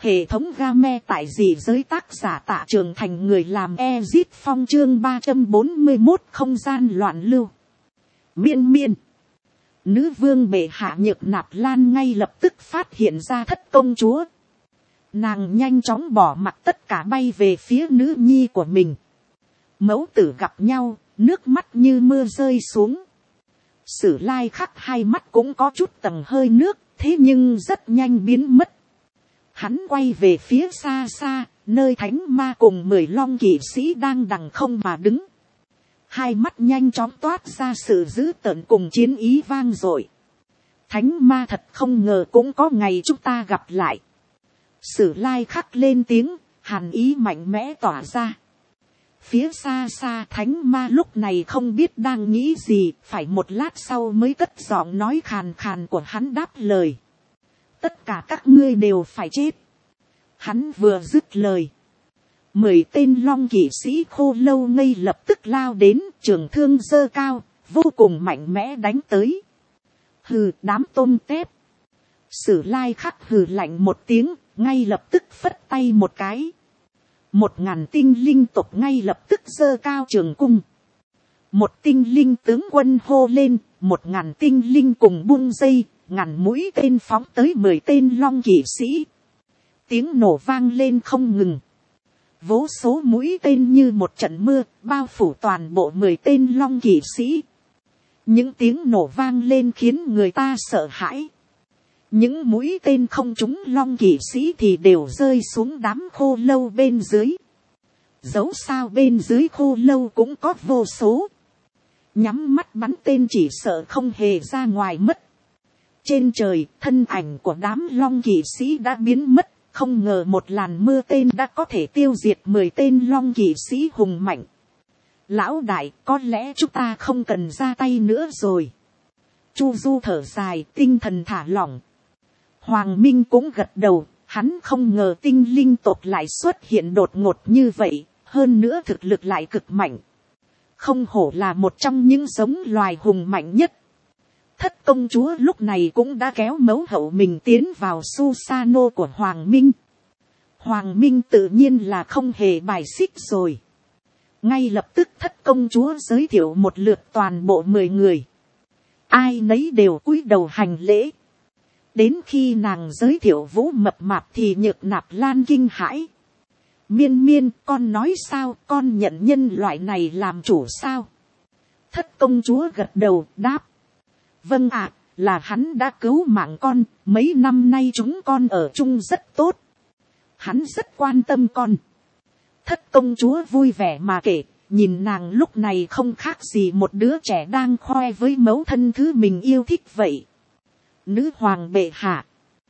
Hệ thống game tại dị giới, tác giả Tạ Trường Thành, người làm Ezit Phong, chương 341 không gian loạn lưu. Miên miên. Nữ vương bệ hạ Nhược Nạp Lan ngay lập tức phát hiện ra thất công chúa. Nàng nhanh chóng bỏ mặc tất cả bay về phía nữ nhi của mình. Mẫu tử gặp nhau, nước mắt như mưa rơi xuống. Sử Lai Khắc hai mắt cũng có chút tầng hơi nước, thế nhưng rất nhanh biến mất. Hắn quay về phía xa xa, nơi thánh ma cùng 10 long kỵ sĩ đang đằng không mà đứng. Hai mắt nhanh chóng toát ra sự dữ tợn cùng chiến ý vang dội. Thánh ma thật không ngờ cũng có ngày chúng ta gặp lại. Sử Lai Khắc lên tiếng, hàn ý mạnh mẽ tỏa ra. Phía xa xa thánh ma lúc này không biết đang nghĩ gì, phải một lát sau mới cất giọng nói khàn khàn của hắn đáp lời. Tất cả các ngươi đều phải chết. Hắn vừa dứt lời. 10 tên long kỵ sĩ khô lâu ngây lập tức lao đến, trường thương giơ cao, vô cùng mạnh mẽ đánh tới. Hừ, đám tôm tép. Sử Lai Khắc hừ lạnh một tiếng, ngay lập tức phất tay một cái. 1000 tinh linh tộc ngay lập tức giơ cao trường cung. Một tinh linh tướng quân hô lên, 1000 tinh linh cùng buông dây, ngàn mũi tên phóng tới 10 tên long kỵ sĩ. Tiếng nổ vang lên không ngừng. Vô số mũi tên như một trận mưa, bao phủ toàn bộ 10 tên long kỵ sĩ. Những tiếng nổ vang lên khiến người ta sợ hãi. Những mũi tên không trúng long kỵ sĩ thì đều rơi xuống đám khô lâu bên dưới. Dẫu sao bên dưới khô lâu cũng có vô số. Nhắm mắt bắn tên chỉ sợ không hề ra ngoài mất. Trên trời, thân ảnh của đám long kỵ sĩ đã biến mất. Không ngờ một làn mưa tên đã có thể tiêu diệt 10 tên long kỵ sĩ hùng mạnh. Lão đại, có lẽ chúng ta không cần ra tay nữa rồi. Chu Du thở dài, tinh thần thả lỏng. Hoàng Minh cũng gật đầu, hắn không ngờ tinh linh tộc lại xuất hiện đột ngột như vậy, hơn nữa thực lực lại cực mạnh. Không hổ là một trong những giống loài hùng mạnh nhất. Thất công chúa lúc này cũng đã kéo mẫu hậu mình tiến vào Susano của Hoàng Minh. Hoàng Minh tự nhiên là không hề bài xích rồi. Ngay lập tức thất công chúa giới thiệu một lượt toàn bộ 10 người. Ai nấy đều cúi đầu hành lễ. Đến khi nàng giới thiệu Vũ Mập Mạp thì Nhược Nạp Lan kinh hãi. Miên miên, con nói sao, con nhận nhân loại này làm chủ sao? Thất công chúa gật đầu đáp. Vâng ạ, là hắn đã cứu mạng con, mấy năm nay chúng con ở chung rất tốt. Hắn rất quan tâm con. Thất công chúa vui vẻ mà kể, nhìn nàng lúc này không khác gì một đứa trẻ đang khoe với mẫu thân thứ mình yêu thích vậy. Nữ hoàng bệ hạ.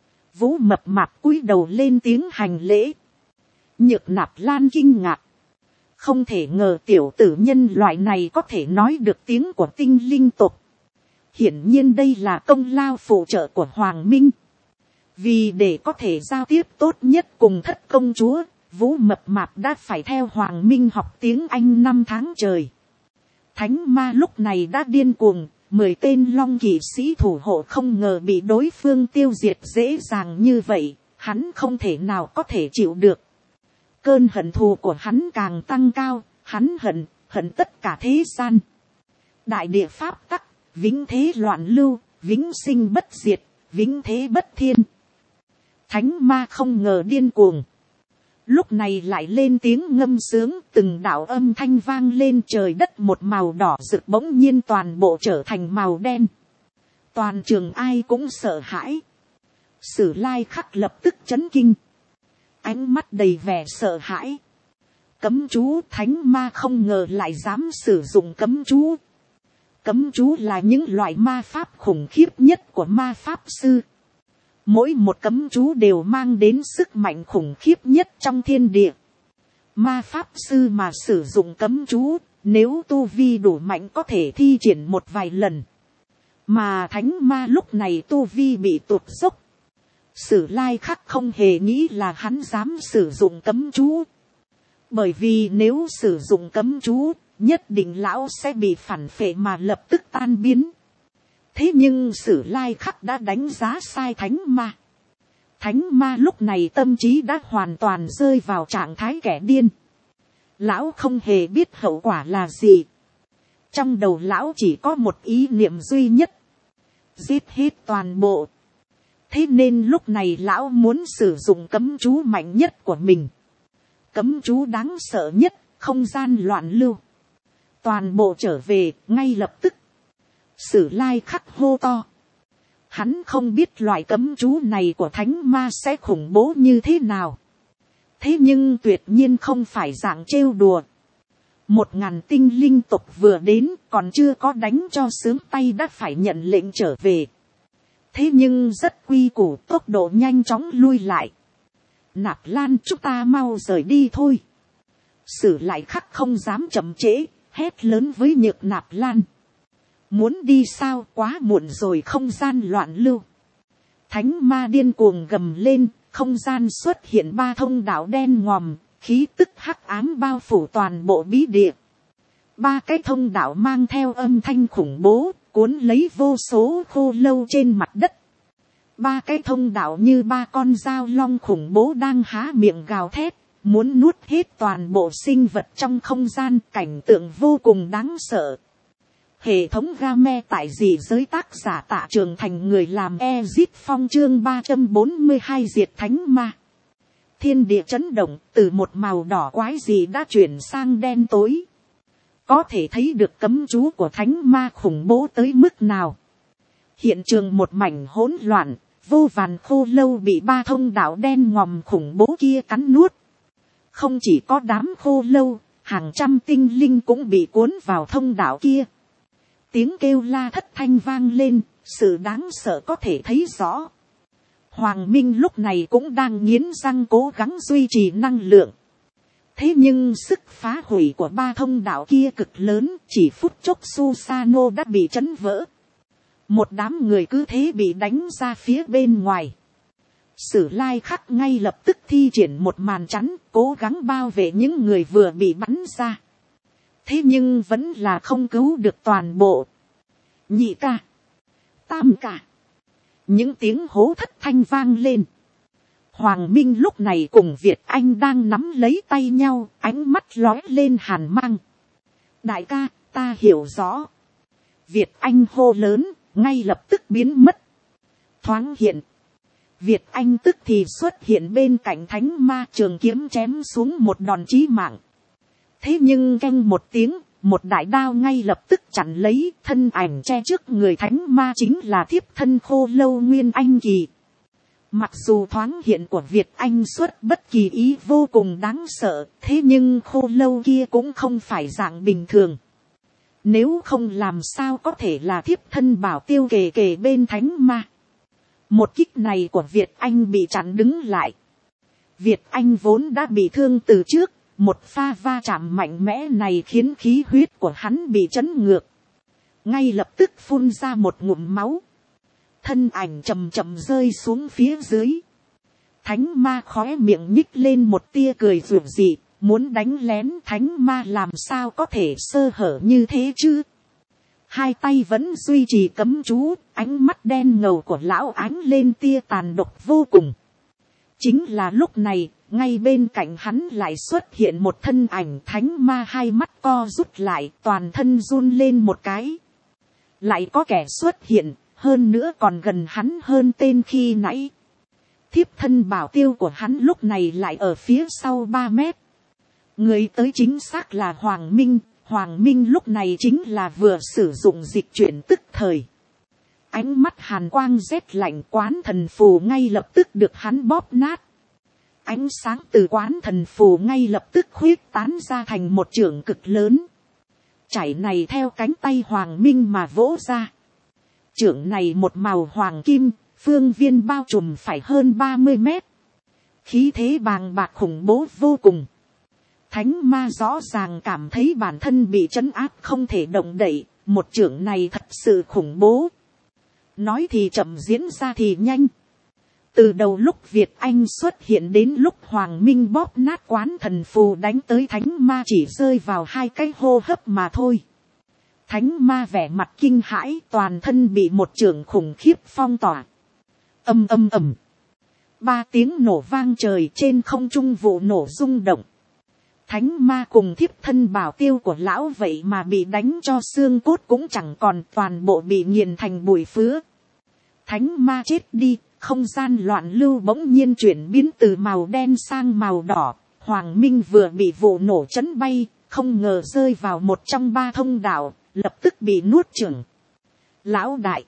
Vũ Mập Mạp cúi đầu lên tiếng hành lễ. Nhược Nạp Lan kinh ngạc. Không thể ngờ tiểu tử nhân loại này có thể nói được tiếng của tinh linh tộc. Hiển nhiên đây là công lao phụ trợ của Hoàng Minh. Vì để có thể giao tiếp tốt nhất cùng thất công chúa, Vũ Mập Mạp đã phải theo Hoàng Minh học tiếng Anh 5 tháng trời. Thánh ma lúc này đã điên cuồng, 10 tên long kỵ sĩ thủ hộ không ngờ bị đối phương tiêu diệt dễ dàng như vậy, hắn không thể nào có thể chịu được. Cơn hận thù của hắn càng tăng cao, hắn hận tất cả thế gian. Đại địa pháp tắc, vĩnh thế loạn lưu, vĩnh sinh bất diệt, vĩnh thế bất thiên. Thánh ma không ngờ điên cuồng. Lúc này lại lên tiếng ngâm sướng, từng đạo âm thanh vang lên, trời đất một màu đỏ rực bỗng nhiên toàn bộ trở thành màu đen. Toàn trường ai cũng sợ hãi. Sử Lai Khắc lập tức chấn kinh. Ánh mắt đầy vẻ sợ hãi. Cấm chú, thánh ma không ngờ lại dám sử dụng cấm chú. Cấm chú là những loại ma pháp khủng khiếp nhất của ma pháp sư. Mỗi một cấm chú đều mang đến sức mạnh khủng khiếp nhất trong thiên địa. Ma pháp sư mà sử dụng cấm chú, nếu tu vi đủ mạnh có thể thi triển một vài lần. Mà thánh ma lúc này tu vi bị tụt dốc. Sử Lai Khắc không hề nghĩ là hắn dám sử dụng cấm chú. Bởi vì nếu sử dụng cấm chú, nhất định lão sẽ bị phản phệ mà lập tức tan biến. Thế nhưng Sử Lai Khắc đã đánh giá sai thánh ma. Thánh ma lúc này tâm trí đã hoàn toàn rơi vào trạng thái kẻ điên. Lão không hề biết hậu quả là gì. Trong đầu lão chỉ có một ý niệm duy nhất. Giết hết toàn bộ. Thế nên lúc này lão muốn sử dụng cấm chú mạnh nhất của mình. Cấm chú đáng sợ nhất, không gian loạn lưu. Toàn bộ trở về, ngay lập tức. Sử Lai Khắc hô to. Hắn không biết loại cấm chú này của thánh ma sẽ khủng bố như thế nào. Thế nhưng tuyệt nhiên không phải dạng trêu đùa. 1000 tinh linh tộc vừa đến còn chưa có đánh cho sướng tay đã phải nhận lệnh trở về. Thế nhưng rất quy củ, tốc độ nhanh chóng lui lại. Nạp Lan, chúng ta mau rời đi thôi. Sử Lại Khắc không dám chậm trễ, hét lớn với Nhược Nạp Lan. Muốn đi sao, quá muộn rồi, không gian loạn lưu. Thánh ma điên cuồng gầm lên, không gian xuất hiện 3 thông đạo đen ngòm, khí tức hắc ám bao phủ toàn bộ bí địa. 3 cái thông đạo mang theo âm thanh khủng bố, cuốn lấy vô số khô lâu trên mặt đất. 3 cái thông đạo như 3 con dao long khủng bố đang há miệng gào thét, muốn nuốt hết toàn bộ sinh vật trong không gian, cảnh tượng vô cùng đáng sợ. Hệ thống game tại dị giới, tác giả Tạ Trường Thành, người làm Ezit Phong, chương 342 diệt thánh ma. Thiên địa chấn động, từ một màu đỏ quái dị đã chuyển sang đen tối. Có thể thấy được cấm chú của thánh ma khủng bố tới mức nào. Hiện trường một mảnh hỗn loạn, vô vàn khô lâu bị 3 thông đạo đen ngòm khủng bố kia cắn nuốt. Không chỉ có đám khô lâu, hàng trăm tinh linh cũng bị cuốn vào thông đạo kia. Tiếng kêu la thất thanh vang lên, sự đáng sợ có thể thấy rõ. Hoàng Minh lúc này cũng đang nghiến răng cố gắng duy trì năng lượng. Thế nhưng sức phá hủy của 3 thông đạo kia cực lớn, chỉ phút chốc Susano đã bị chấn vỡ. Một đám người cứ thế bị đánh ra phía bên ngoài. Sử Lai Khắc ngay lập tức thi triển một màn chắn, cố gắng bao vệ những người vừa bị bắn ra. Thế nhưng vẫn là không cứu được toàn bộ. Nhị ca, tam ca, những tiếng hố thất thanh vang lên. Hoàng Minh lúc này cùng Việt Anh đang nắm lấy tay nhau, ánh mắt lóe lên hàn mang. Đại ca, ta hiểu rõ. Việt Anh hô lớn, ngay lập tức biến mất. Thoáng hiện. Việt Anh tức thì xuất hiện bên cạnh thánh ma, trường kiếm chém xuống một đòn chí mạng. Thế nhưng canh một tiếng, một đại đao ngay lập tức chặn lấy, thân ảnh che trước người thánh ma chính là thiếp thân khô lâu Nguyên Anh Kỳ. Mặc dù thoáng hiện của Việt Anh xuất bất kỳ ý vô cùng đáng sợ, thế nhưng khô lâu kia cũng không phải dạng bình thường. Nếu không làm sao có thể là thiếp thân bảo tiêu kề kề bên thánh ma. Một kích này của Việt Anh bị chặn đứng lại. Việt Anh vốn đã bị thương từ trước, một pha va chạm mạnh mẽ này khiến khí huyết của hắn bị chấn ngược. Ngay lập tức phun ra một ngụm máu. Thân ảnh chậm chậm rơi xuống phía dưới. Thánh ma khóe miệng nhích lên một tia cười rủa dị, muốn đánh lén thánh ma làm sao có thể sơ hở như thế chứ. Hai tay vẫn duy trì cấm chú, ánh mắt đen ngầu của lão ánh lên tia tàn độc vô cùng. Chính là lúc này, ngay bên cạnh hắn lại xuất hiện một thân ảnh thánh ma, hai mắt co rút lại, toàn thân run lên một cái. Lại có kẻ xuất hiện, hơn nữa còn gần hắn hơn tên khi nãy. Thiếp thân bảo tiêu của hắn lúc này lại ở phía sau 3 mét. Người tới chính xác là Hoàng Minh. Hoàng Minh lúc này chính là vừa sử dụng dịch chuyển tức thời. Ánh mắt hàn quang rét lạnh, quán thần phù ngay lập tức được hắn bóp nát. Ánh sáng từ quán thần phù ngay lập tức khuyết tán ra thành một chưởng cực lớn. Chảy này theo cánh tay Hoàng Minh mà vỗ ra. Chưởng này một màu hoàng kim, phương viên bao trùm phải hơn 30 mét. Khí thế bàng bạc khủng bố vô cùng. Thánh ma rõ ràng cảm thấy bản thân bị trấn áp không thể động đậy, một chưởng này thật sự khủng bố. Nói thì chậm, diễn ra thì nhanh. Từ đầu lúc Việt Anh xuất hiện đến lúc Hoàng Minh bóp nát quán thần phù đánh tới thánh ma chỉ rơi vào 2 cái hô hấp mà thôi. Thánh ma vẻ mặt kinh hãi, toàn thân bị một chưởng khủng khiếp phong tỏa. Ầm ầm ầm. ba tiếng nổ vang trời, trên không trung vụ nổ rung động. Thánh ma cùng thiếp thân bảo tiêu của lão vậy mà bị đánh cho xương cốt cũng chẳng còn, toàn bộ bị nghiền thành bụi phứa. Thánh ma chết đi, không gian loạn lưu bỗng nhiên chuyển biến từ màu đen sang màu đỏ. Hoàng Minh vừa bị vụ nổ chấn bay, không ngờ rơi vào một trong ba thông đạo, lập tức bị nuốt chửng. Lão đại,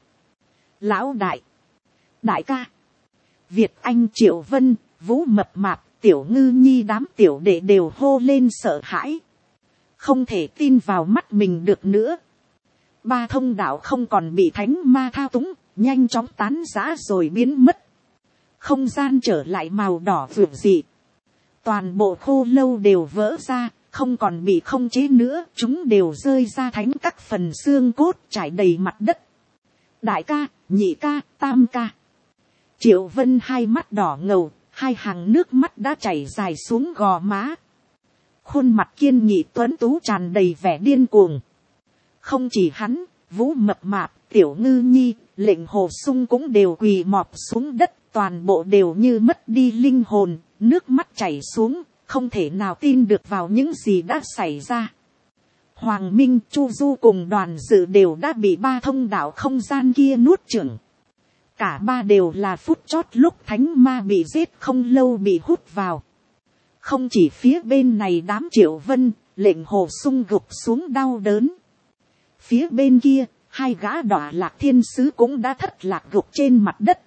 đại ca, Việt Anh, Triệu Vân, Vũ Mập Mạp, Tiểu Ngư Nhi đám tiểu đệ đều hô lên sợ hãi. Không thể tin vào mắt mình được nữa. Ba thông đạo không còn bị thánh ma thao túng, nhanh chóng tán rã rồi biến mất. Không gian trở lại màu đỏ vượt dị. Toàn bộ khô lâu đều vỡ ra, không còn bị không chế nữa, chúng đều rơi ra thành các phần xương cốt trải đầy mặt đất. Đại ca, nhị ca, tam ca. Triệu Vân hai mắt đỏ ngầu, hai hàng nước mắt đã chảy dài xuống gò má. Khuôn mặt kiên nghị tuấn tú tràn đầy vẻ điên cuồng. Không chỉ hắn, Vũ Mập Mạp, Tiểu Ngư Nhi, Lệnh Hồ Sung cũng đều quỳ mọp xuống đất, toàn bộ đều như mất đi linh hồn, nước mắt chảy xuống, không thể nào tin được vào những gì đã xảy ra. Hoàng Minh, Chu Du cùng đoàn dự đều đã bị ba thông đạo không gian kia nuốt chửng. Cả ba đều là phút chót lúc thánh ma bị giết không lâu bị hút vào. Không chỉ phía bên này đám Triệu Vân, Lệnh Hồ Sung gục xuống đau đớn. Phía bên kia, hai gã đọa lạc thiên sứ cũng đã thất lạc gục trên mặt đất.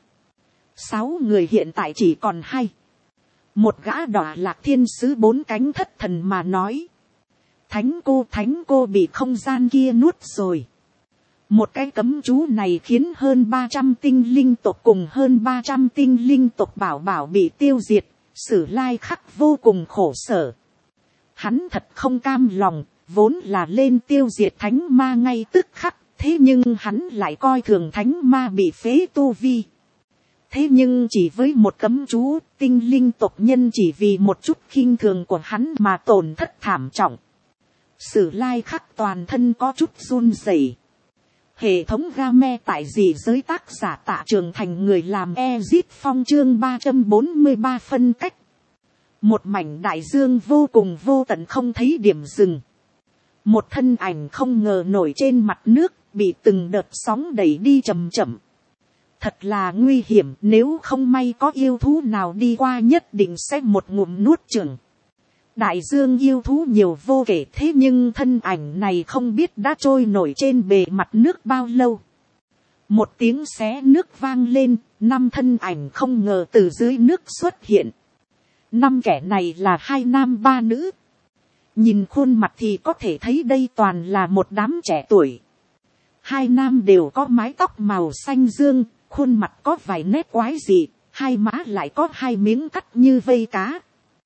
6 người hiện tại chỉ còn 2. Một gã đọa lạc thiên sứ 4 cánh thất thần mà nói. Thánh cô bị không gian kia nuốt rồi. Một cái cấm chú này khiến hơn 300 tinh linh tộc cùng hơn 300 tinh linh tộc bảo bị tiêu diệt. Sử Lai Khắc vô cùng khổ sở. Hắn thật không cam lòng, vốn là lên tiêu diệt thánh ma ngay tức khắc. Thế nhưng hắn lại coi thường thánh ma bị phế tu vi. Thế nhưng chỉ với một cấm chú, tinh linh tộc nhân chỉ vì một chút khinh thường của hắn mà tổn thất thảm trọng. Sử Lai Khắc toàn thân có chút run rẩy. Hệ thống game tại dị giới, tác giả Tạ Trường Thành, người làm Ezit Phong, chương 343 phân cách. Một mảnh đại dương vô cùng vô tận không thấy điểm dừng. Một thân ảnh không ngờ nổi trên mặt nước, bị từng đợt sóng đẩy đi chậm chậm. Thật là nguy hiểm, nếu không may có yêu thú nào đi qua nhất định sẽ một ngụm nuốt chửng. Đại dương yêu thú nhiều vô kể, thế nhưng thân ảnh này không biết đã trôi nổi trên bề mặt nước bao lâu. Một tiếng xé nước vang lên, 5 thân ảnh không ngờ từ dưới nước xuất hiện. 5 kẻ này là 2 nam 3 nữ. Nhìn khuôn mặt thì có thể thấy đây toàn là một đám trẻ tuổi. 2 nam đều có mái tóc màu xanh dương, khuôn mặt có vài nét quái dị, 2 má lại có 2 miếng cắt như vây cá.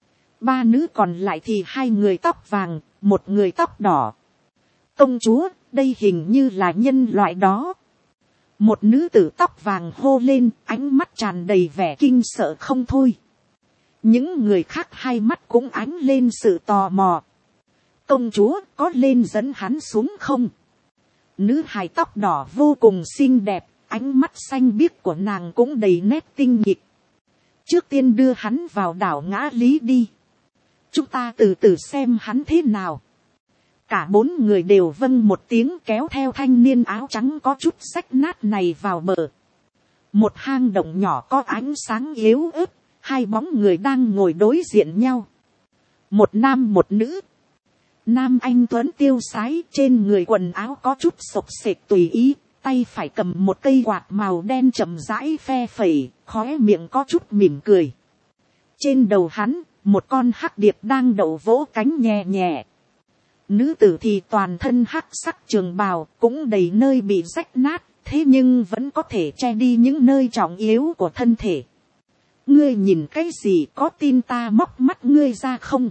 3 nữ còn lại thì 2 người tóc vàng, 1 người tóc đỏ. Công chúa, đây hình như là nhân loại đó. Một nữ tử tóc vàng hô lên, ánh mắt tràn đầy vẻ kinh sợ không thôi. Những người khác hai mắt cũng ánh lên sự tò mò. Công chúa, có lên dẫn hắn xuống không? Nữ hài tóc đỏ vô cùng xinh đẹp, ánh mắt xanh biếc của nàng cũng đầy nét tinh nghịch. Trước tiên đưa hắn vào đảo Ngã Lý đi. Chúng ta từ từ xem hắn thế nào. Cả 4 người đều vâng một tiếng, kéo theo thanh niên áo trắng có chút rách nát này vào bờ. Một hang động nhỏ có ánh sáng yếu ớt, 2 bóng người đang ngồi đối diện nhau. Một nam một nữ. Nam anh tuấn tiêu sái, trên người quần áo có chút xộc xệch tùy ý, tay phải cầm một cây quạt màu đen chậm rãi phe phẩy, khóe miệng có chút mỉm cười. Trên đầu hắn, một con hắc điệp đang đậu vỗ cánh nhẹ nhẹ. Nữ tử thì toàn thân hắc sắc trường bào, cũng đầy nơi bị rách nát, thế nhưng vẫn có thể che đi những nơi trọng yếu của thân thể. Ngươi nhìn cái gì, có tin ta móc mắt ngươi ra không?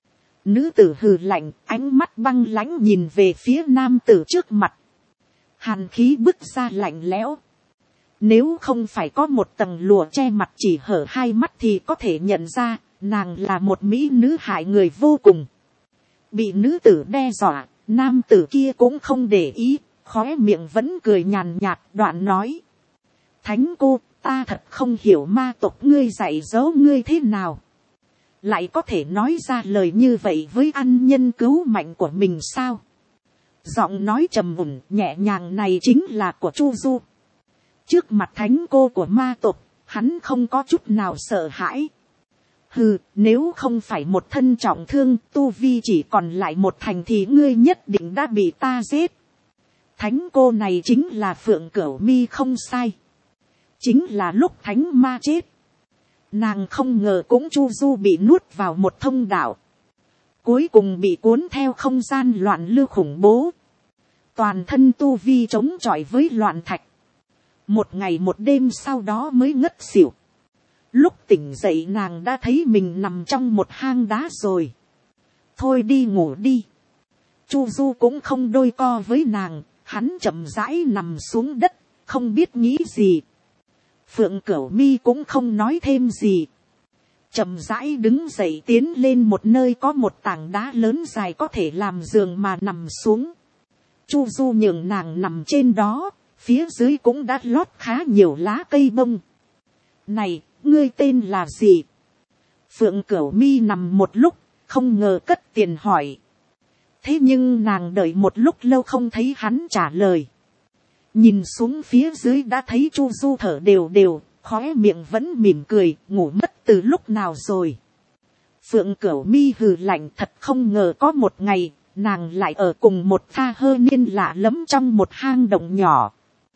Nữ tử hừ lạnh, ánh mắt băng lãnh nhìn về phía nam tử trước mặt. Hàn khí bức ra lạnh lẽo. Nếu không phải có một tầng lụa che mặt chỉ hở 2 mắt thì có thể nhận ra, nàng là một mỹ nữ hại người vô cùng. Bị nữ tử đe dọa, nam tử kia cũng không để ý, khóe miệng vẫn cười nhàn nhạt, đoạn nói. Thánh cô, ta thật không hiểu ma tộc ngươi dạy dỗ ngươi thế nào, lại có thể nói ra lời như vậy với ăn nhân cứu mạnh của mình sao. Giọng nói trầm mùn nhẹ nhàng này chính là của Chu Du. Trước mặt thánh cô của ma tộc, hắn không có chút nào sợ hãi. Hừ, nếu không phải một thân trọng thương, tu vi chỉ còn lại một thành thì ngươi nhất định đã bị ta giết. Thánh cô này chính là Phượng Cửu Mi không sai. Chính là lúc thánh ma chết, nàng không ngờ cũng Chu Du bị nuốt vào một thông đạo, cuối cùng bị cuốn theo không gian loạn lưu khủng bố, toàn thân tu vi chống chọi với loạn thạch. Một ngày một đêm sau đó mới ngất xỉu. Lúc tỉnh dậy nàng đã thấy mình nằm trong một hang đá rồi. Thôi đi ngủ đi. Chu Du cũng không đôi co với nàng, hắn chậm rãi nằm xuống đất, không biết nghĩ gì. Phượng Cửu Mi cũng không nói thêm gì, chậm rãi đứng dậy tiến lên một nơi có một tảng đá lớn dài có thể làm giường mà nằm xuống. Chu Du nhường nàng nằm trên đó, phía dưới cũng đã lót khá nhiều lá cây bông. Này, ngươi tên là gì? Phượng Cửu Mi nằm một lúc, không ngờ cất tiền hỏi. Thế nhưng nàng đợi một lúc lâu không thấy hắn trả lời. Nhìn xuống phía dưới đã thấy Chu Du thở đều đều, khóe miệng vẫn mỉm cười, ngủ mất từ lúc nào rồi. Phượng Cửu Mi hừ lạnh, thật không ngờ có một ngày, nàng lại ở cùng một tha hơ niên lạ lẫm trong một hang động nhỏ.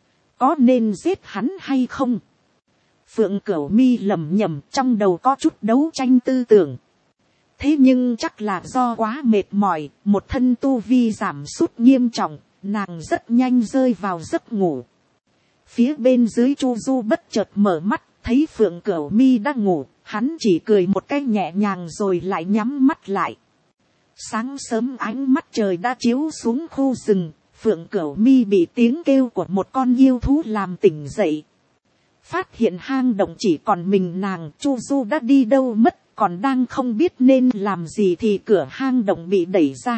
Có nên giết hắn hay không? Phượng Cửu Mi lẩm nhẩm, trong đầu có chút đấu tranh tư tưởng. Thế nhưng chắc là do quá mệt mỏi, một thân tu vi giảm sút nghiêm trọng, nàng rất nhanh rơi vào giấc ngủ. Phía bên dưới Chu Du bất chợt mở mắt, thấy Phượng Cửu Mi đang ngủ, hắn chỉ cười một cái nhẹ nhàng rồi lại nhắm mắt lại. Sáng sớm ánh mắt trời đã chiếu xuống khu rừng, Phượng Cửu Mi bị tiếng kêu của một con yêu thú làm tỉnh dậy. Phát hiện hang động chỉ còn mình nàng, Chu Du đã đi đâu mất, còn đang không biết nên làm gì thì cửa hang động bị đẩy ra.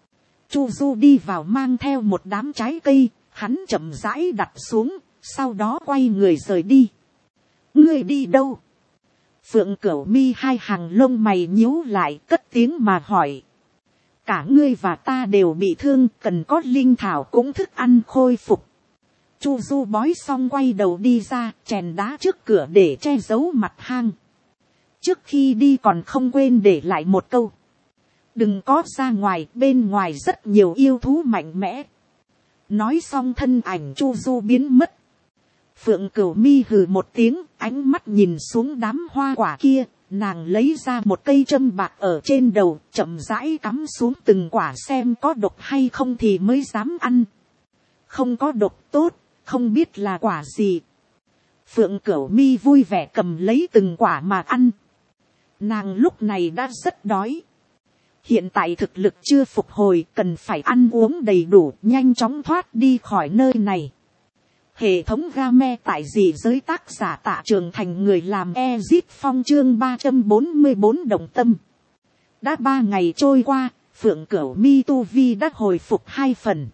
Chu Du đi vào mang theo một đám trái cây, hắn chậm rãi đặt xuống, sau đó quay người rời đi. Ngươi đi đâu? Phượng Cửu Mi hai hàng lông mày nhíu lại, cất tiếng mà hỏi. Cả ngươi và ta đều bị thương, cần có linh thảo cũng thức ăn khôi phục. Chu Du bói xong quay đầu đi ra, chèn đá trước cửa để che giấu mặt hang. Trước khi đi còn không quên để lại một câu. Đừng có ra ngoài, bên ngoài rất nhiều yêu thú mạnh mẽ. Nói xong thân ảnh Chu Du biến mất. Phượng Cửu Mi hừ một tiếng, ánh mắt nhìn xuống đám hoa quả kia, nàng lấy ra một cây châm bạc ở trên đầu, chậm rãi cắm xuống từng quả xem có độc hay không thì mới dám ăn. Không có độc tốt, không biết là quả gì. Phượng Cửu Mi vui vẻ cầm lấy từng quả mà ăn. Nàng lúc này đã rất đói. Hiện tại thực lực chưa phục hồi, cần phải ăn uống đầy đủ, nhanh chóng thoát đi khỏi nơi này. Hệ thống game tại gì giới tác giả Tạ Trường Thành, người làm Ezit Phong, chương 344 đồng tâm. Đã 3 ngày trôi qua, Phượng Cửu Mi tu vi đã hồi phục 2 phần.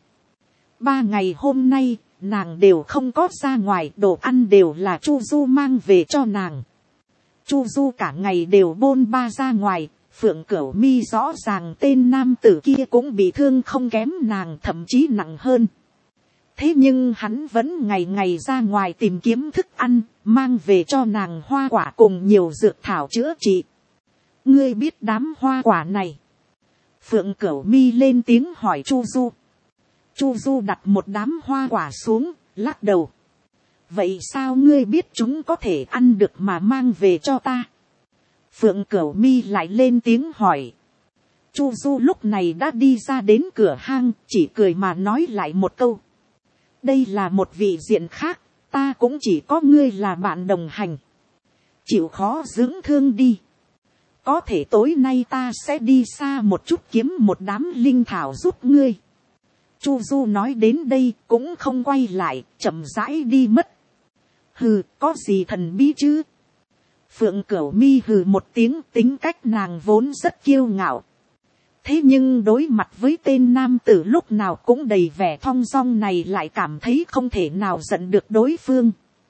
3 ngày hôm nay, nàng đều không có ra ngoài, đồ ăn đều là Chu Du mang về cho nàng. Chu Du cả ngày đều bôn ba ra ngoài, Phượng Cửu Mi rõ ràng tên nam tử kia cũng bị thương không kém nàng, thậm chí nặng hơn. Thế nhưng hắn vẫn ngày ngày ra ngoài tìm kiếm thức ăn, mang về cho nàng hoa quả cùng nhiều dược thảo chữa trị. Ngươi biết đám hoa quả này? Phượng Cửu Mi lên tiếng hỏi Chu Du. Chu Du đặt một đám hoa quả xuống, lắc đầu. Vậy sao ngươi biết chúng có thể ăn được mà mang về cho ta? Phượng Cửu Mi lại lên tiếng hỏi. Chu Du lúc này đã đi ra đến cửa hang, chỉ cười mà nói lại một câu. Đây là một vị diện khác, ta cũng chỉ có ngươi là bạn đồng hành. Chịu khó dưỡng thương đi. Có thể tối nay ta sẽ đi xa một chút kiếm một đám linh thảo giúp ngươi. Chu Du nói đến đây cũng không quay lại, chậm rãi đi mất. Hừ, có gì thần bí chứ? Phượng Cửu Mi hừ một tiếng, tính cách nàng vốn rất kiêu ngạo. Thế nhưng đối mặt với tên nam tử lúc nào cũng đầy vẻ thong dong này lại cảm thấy không thể nào giận được đối phương.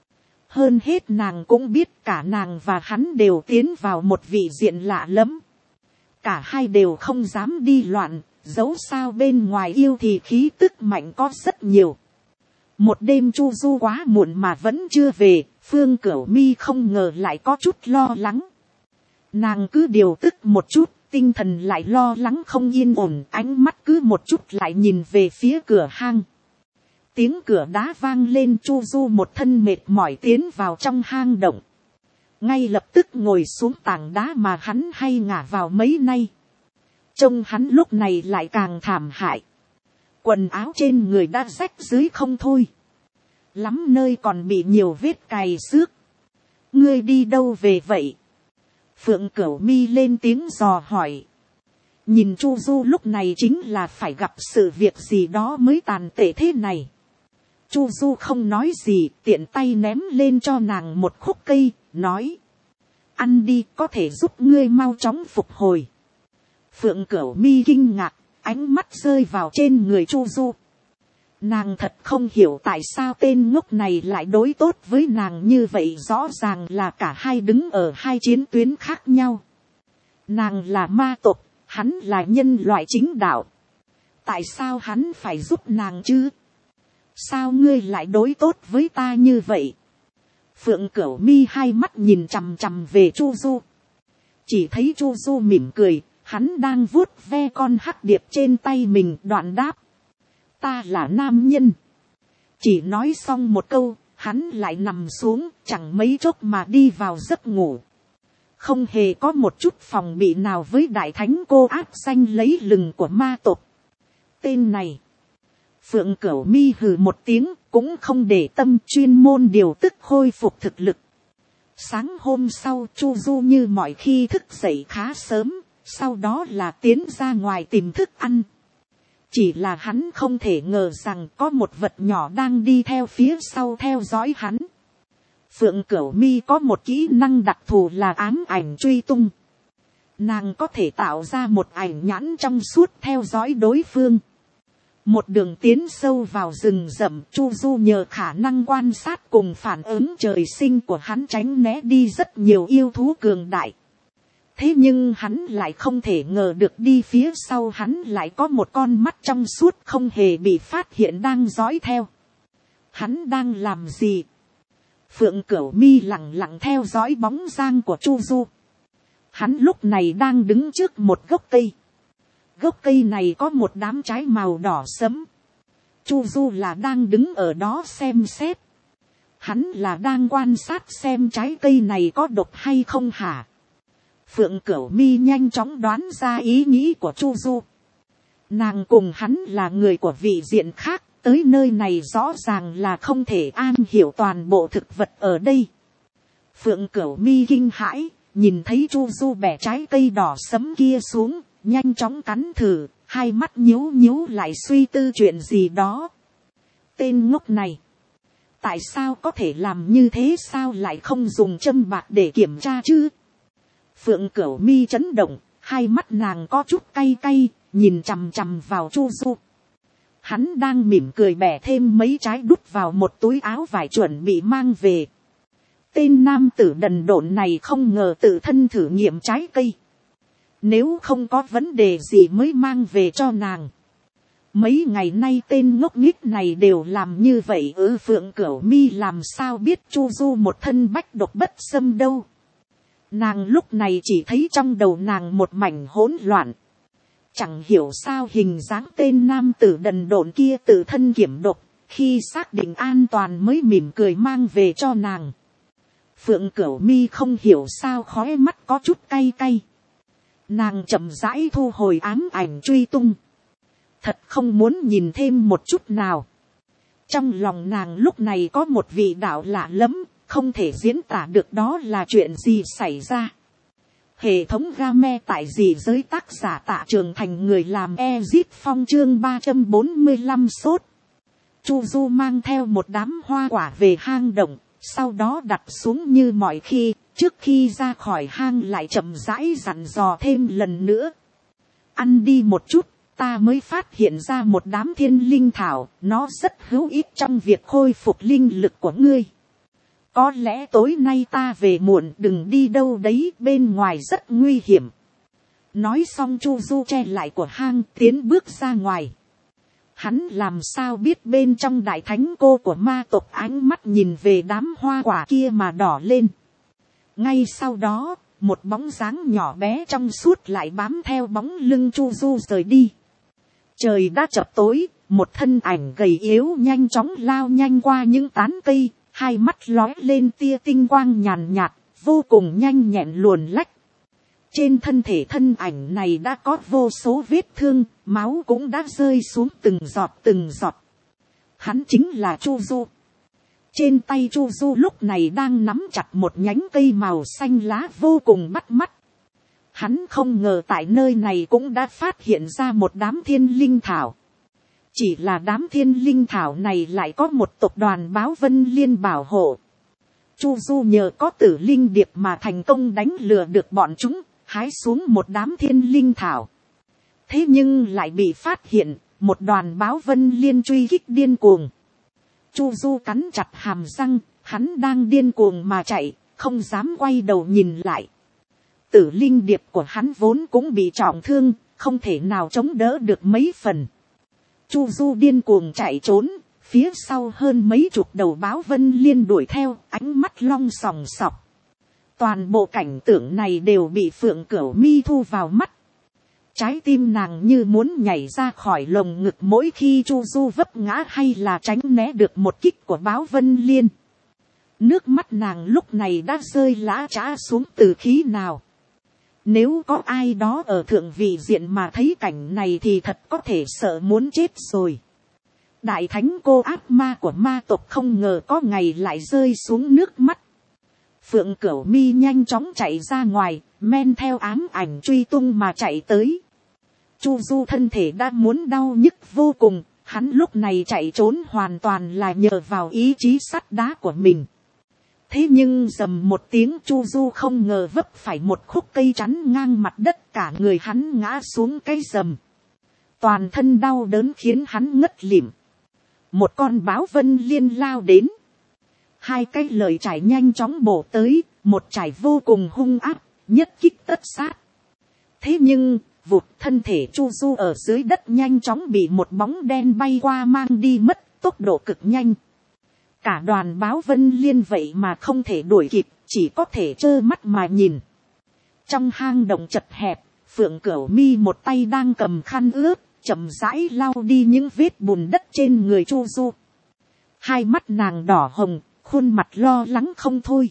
Hơn hết nàng cũng biết cả nàng và hắn đều tiến vào một vị diện lạ lẫm. Cả hai đều không dám đi loạn, dẫu sao bên ngoài yêu thì khí tức mạnh có rất nhiều. Một đêm chu du quá muộn mà vẫn chưa về, Phương Cửu My không ngờ lại có chút lo lắng. Nàng cứ điều tức một chút, tinh thần lại lo lắng không yên ổn, ánh mắt cứ một chút lại nhìn về phía cửa hang. Tiếng cửa đá vang lên, chu du một thân mệt mỏi tiến vào trong hang động. Ngay lập tức ngồi xuống tảng đá mà hắn hay ngả vào mấy nay. Trông hắn lúc này lại càng thảm hại. Quần áo trên người đã rách dưới không thôi. Lắm nơi còn bị nhiều vết cày xước. Ngươi đi đâu về vậy? Phượng Cửu My lên tiếng dò hỏi. Nhìn chu du lúc này chính là phải gặp sự việc gì đó mới tàn tệ thế này. Chu du không nói gì, tiện tay ném lên cho nàng một khúc cây, nói. Ăn đi, có thể giúp ngươi mau chóng phục hồi. Phượng Cửu My kinh ngạc, ánh mắt rơi vào trên người chu du. Nàng thật không hiểu tại sao tên ngốc này lại đối tốt với nàng như vậy, rõ ràng là cả hai đứng ở hai chiến tuyến khác nhau. Nàng là ma tộc, hắn là nhân loại chính đạo. Tại sao hắn phải giúp nàng chứ? Sao ngươi lại đối tốt với ta như vậy? Phượng Cửu My hai mắt nhìn chằm chằm về chu du. Chỉ thấy chu du mỉm cười, hắn đang vuốt ve con hắc điệp trên tay mình, đoạn đáp. Ta là nam nhân. Chỉ nói xong một câu, hắn lại nằm xuống, chẳng mấy chốc mà đi vào giấc ngủ. Không hề có một chút phòng bị nào với đại thánh cô áp danh lấy lừng của ma tộc. Tên này. Phượng Cửu My hừ một tiếng, cũng không để tâm, chuyên môn điều tức khôi phục thực lực. Sáng hôm sau, chu du như mọi khi thức dậy khá sớm, sau đó là tiến ra ngoài tìm thức ăn. Chỉ là hắn không thể ngờ rằng có một vật nhỏ đang đi theo phía sau theo dõi hắn. Phượng Cửu My có một kỹ năng đặc thù là ám ảnh truy tung. Nàng có thể tạo ra một ảnh nhãn trong suốt theo dõi đối phương. Một đường tiến sâu vào rừng rậm, chu du nhờ khả năng quan sát cùng phản ứng trời sinh của hắn tránh né đi rất nhiều yêu thú cường đại. Thế nhưng hắn lại không thể ngờ được đi phía sau hắn lại có một con mắt trong suốt không hề bị phát hiện đang dõi theo. Hắn đang làm gì? Phượng Cửu My lặng lặng theo dõi bóng dáng của chu du. Hắn lúc này đang đứng trước một gốc cây. Gốc cây này có một đám trái màu đỏ sẫm. Chu du là đang đứng ở đó xem xét. Hắn là đang quan sát xem trái cây này có độc hay không hả? Phượng Cửu My nhanh chóng đoán ra ý nghĩ của chu du. Nàng cùng hắn là người của vị diện khác, tới nơi này rõ ràng là không thể an hiểu toàn bộ thực vật ở đây. Phượng Cửu My kinh hãi, nhìn thấy chu du bẻ trái cây đỏ sẫm kia xuống, nhanh chóng cắn thử, hai mắt nhíu nhíu lại suy tư chuyện gì đó. Tên ngốc này, tại sao có thể làm như thế, sao lại không dùng châm bạc để kiểm tra chứ? Phượng Cửu My chấn động, hai mắt nàng có chút cay cay, nhìn chằm chằm vào chu du. Hắn đang mỉm cười bẻ thêm mấy trái đút vào một túi áo vải chuẩn bị mang về. Tên nam tử đần độn này không ngờ tự thân thử nghiệm trái cây. Nếu không có vấn đề gì mới mang về cho nàng. Mấy ngày nay tên ngốc nghếch này đều làm như vậy. Phượng Cửu My làm sao biết chu du một thân bách độc bất xâm đâu. Nàng lúc này chỉ thấy trong đầu nàng một mảnh hỗn loạn. Chẳng hiểu sao hình dáng tên nam tử đần độn kia tự thân kiểm độc, khi xác định an toàn mới mỉm cười mang về cho nàng. Phượng Cửu My không hiểu sao khóe mắt có chút cay cay. Nàng chậm rãi thu hồi ám ảnh truy tung. Thật không muốn nhìn thêm một chút nào. Trong lòng nàng lúc này có một vị đạo lạ lắm, không thể diễn tả được đó là chuyện gì xảy ra. Hệ thống game tại gì giới, tác giả Tạ Trường Thành, người làm Ezit Phong, chương 345 sốt. Chu du mang theo một đám hoa quả về hang động, sau đó đặt xuống như mọi khi, trước khi ra khỏi hang lại chậm rãi dặn dò thêm lần nữa. Ăn đi một chút, ta mới phát hiện ra một đám thiên linh thảo, nó rất hữu ích trong việc khôi phục linh lực của ngươi. có lẽ tối nay ta về muộn, đừng đi đâu đấy, bên ngoài rất nguy hiểm. Nói xong Chu Du che lại của hang tiến bước ra ngoài. Hắn làm sao biết bên trong đại thánh cô của ma tộc ánh mắt nhìn về đám hoa quả kia mà đỏ lên. Ngay sau đó, một bóng dáng nhỏ bé trong suốt lại bám theo bóng lưng Chu Du rời đi. Trời đã chập tối, một thân ảnh gầy yếu nhanh chóng lao nhanh qua những tán cây, hai mắt lóe lên tia tinh quang nhàn nhạt, vô cùng nhanh nhẹn luồn lách. Trên thân thể thân ảnh này đã có vô số vết thương, máu cũng đã rơi xuống từng giọt từng giọt. Hắn chính là Chu Du. Trên tay Chu Du lúc này đang nắm chặt một nhánh cây màu xanh lá vô cùng bắt mắt. Hắn không ngờ tại nơi này cũng đã phát hiện ra một đám thiên linh thảo. Chỉ là đám thiên linh thảo này lại có một tộc đoàn Báo Vân Liên bảo hộ. Chu Du nhờ có Tử Linh Điệp mà thành công đánh lừa được bọn chúng, hái xuống một đám thiên linh thảo. Thế nhưng lại bị phát hiện, một đoàn Báo Vân Liên truy kích điên cuồng. Chu Du cắn chặt hàm răng, hắn đang điên cuồng mà chạy, không dám quay đầu nhìn lại. Tử Linh Điệp của hắn vốn cũng bị trọng thương, không thể nào chống đỡ được mấy phần. Chu Du điên cuồng chạy trốn, phía sau hơn mấy chục đầu Báo Vân Liên đuổi theo, ánh mắt long sòng sọc. Toàn bộ cảnh tượng này đều bị Phượng Cửu Mi thu vào mắt. Trái tim nàng như muốn nhảy ra khỏi lồng ngực mỗi khi Chu Du vấp ngã hay là tránh né được một kích của Báo Vân Liên. Nước mắt nàng lúc này đã rơi lã chã xuống từ khí nào. Nếu có ai đó ở thượng vị diện mà thấy cảnh này thì thật có thể sợ muốn chết rồi. Đại thánh cô ác ma của ma tộc không ngờ có ngày lại rơi xuống nước mắt. Phượng Cửu Mi nhanh chóng chạy ra ngoài, men theo ám ảnh truy tung mà chạy tới. Chu Du thân thể đã muốn đau nhức vô cùng, hắn lúc này chạy trốn hoàn toàn là nhờ vào ý chí sắt đá của mình. Thế nhưng rầm một tiếng, Chu Du không ngờ vấp phải một khúc cây chắn ngang mặt đất, cả người hắn ngã xuống cái rầm. Toàn thân đau đớn khiến hắn ngất lịm. Một con Báo Vân Liên lao đến. Hai cái lời chải nhanh chóng bổ tới, một chải vô cùng hung ác, nhất kích tất sát. Thế nhưng, vụt, thân thể Chu Du ở dưới đất nhanh chóng bị một bóng đen bay qua mang đi mất, tốc độ cực nhanh. Cả đoàn Báo Vân Liên vậy mà không thể đuổi kịp, chỉ có thể trơ mắt mà nhìn. Trong hang động chật hẹp, Phượng Cửu Mi một tay đang cầm khăn ướt, chậm rãi lau đi những vết bùn đất trên người Chu Du. Hai mắt nàng đỏ hồng, khuôn mặt lo lắng không thôi.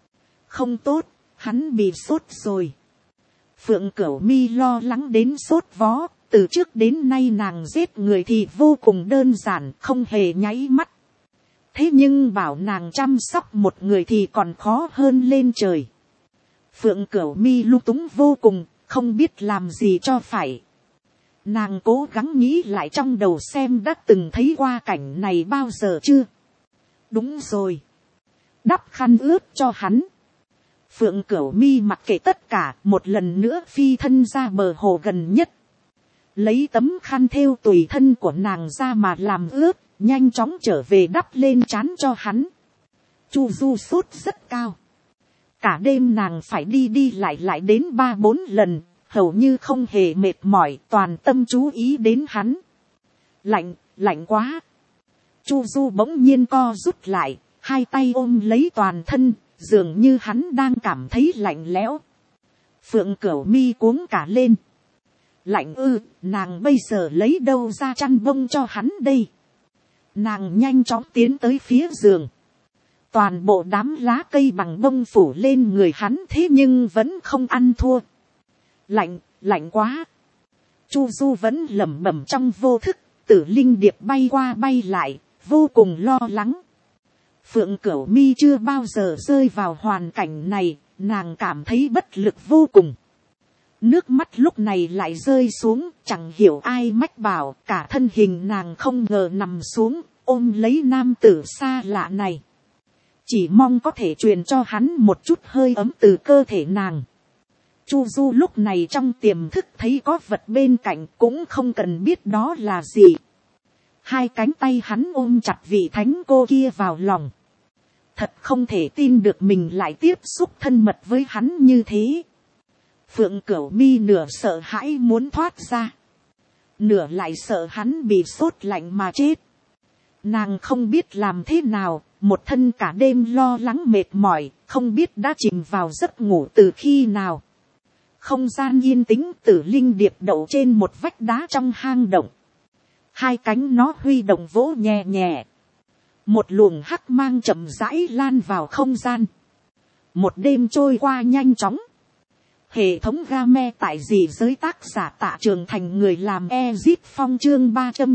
Không tốt, hắn bị sốt rồi. Phượng Cửu Mi lo lắng đến sốt vó, từ trước đến nay nàng giết người thì vô cùng đơn giản, không hề nháy mắt. Thế nhưng bảo nàng chăm sóc một người thì còn khó hơn lên trời. Phượng Cửu Mi lung túng vô cùng, không biết làm gì cho phải. Nàng cố gắng nghĩ lại trong đầu xem đã từng thấy qua cảnh này bao giờ chưa. Đúng rồi. Đắp khăn ướt cho hắn. Phượng Cửu Mi mặc kệ tất cả, một lần nữa phi thân ra bờ hồ gần nhất. Lấy tấm khăn thêu tùy thân của nàng ra mà làm ướt, nhanh chóng trở về đắp lên trán cho hắn. Chu Du sốt rất cao. Cả đêm nàng phải đi lại đến 3-4 lần, hầu như không hề mệt mỏi, toàn tâm chú ý đến hắn. Lạnh quá. Chu Du bỗng nhiên co rút lại, hai tay ôm lấy toàn thân, dường như hắn đang cảm thấy lạnh lẽo. Phượng Cửu Mi cuống cả lên. Lạnh ư, nàng bây giờ lấy đâu ra chăn bông cho hắn đây. Nàng nhanh chóng tiến tới phía giường. Toàn bộ đám lá cây bằng bông phủ lên người hắn, thế nhưng vẫn không ăn thua. Lạnh quá. Chu Du vẫn lẩm bẩm trong vô thức, Tử Linh Điệp bay qua bay lại, vô cùng lo lắng. Phượng Cửu Mi chưa bao giờ rơi vào hoàn cảnh này, nàng cảm thấy bất lực vô cùng. Nước mắt lúc này lại rơi xuống, chẳng hiểu ai mách bảo, cả thân hình nàng không ngờ nằm xuống, ôm lấy nam tử xa lạ này. Chỉ mong có thể truyền cho hắn một chút hơi ấm từ cơ thể nàng. Chu Du lúc này trong tiềm thức thấy có vật bên cạnh, cũng không cần biết đó là gì. Hai cánh tay hắn ôm chặt vị thánh cô kia vào lòng. Thật không thể tin được mình lại tiếp xúc thân mật với hắn như thế. Phượng Cửu Mi nửa sợ hãi muốn thoát ra, nửa lại sợ hắn bị sốt lạnh mà chết. Nàng không biết làm thế nào, một thân cả đêm lo lắng mệt mỏi, không biết đã chìm vào giấc ngủ từ khi nào. Không gian yên tĩnh, Tử Linh Điệp đậu trên một vách đá trong hang động. Hai cánh nó huy động vỗ nhẹ nhẹ. Một luồng hắc mang chậm rãi lan vào không gian. Một đêm trôi qua nhanh chóng. Hệ thống game tại dị giới tác giả Tạ Trường Thành, người làm Ezit Phong, chương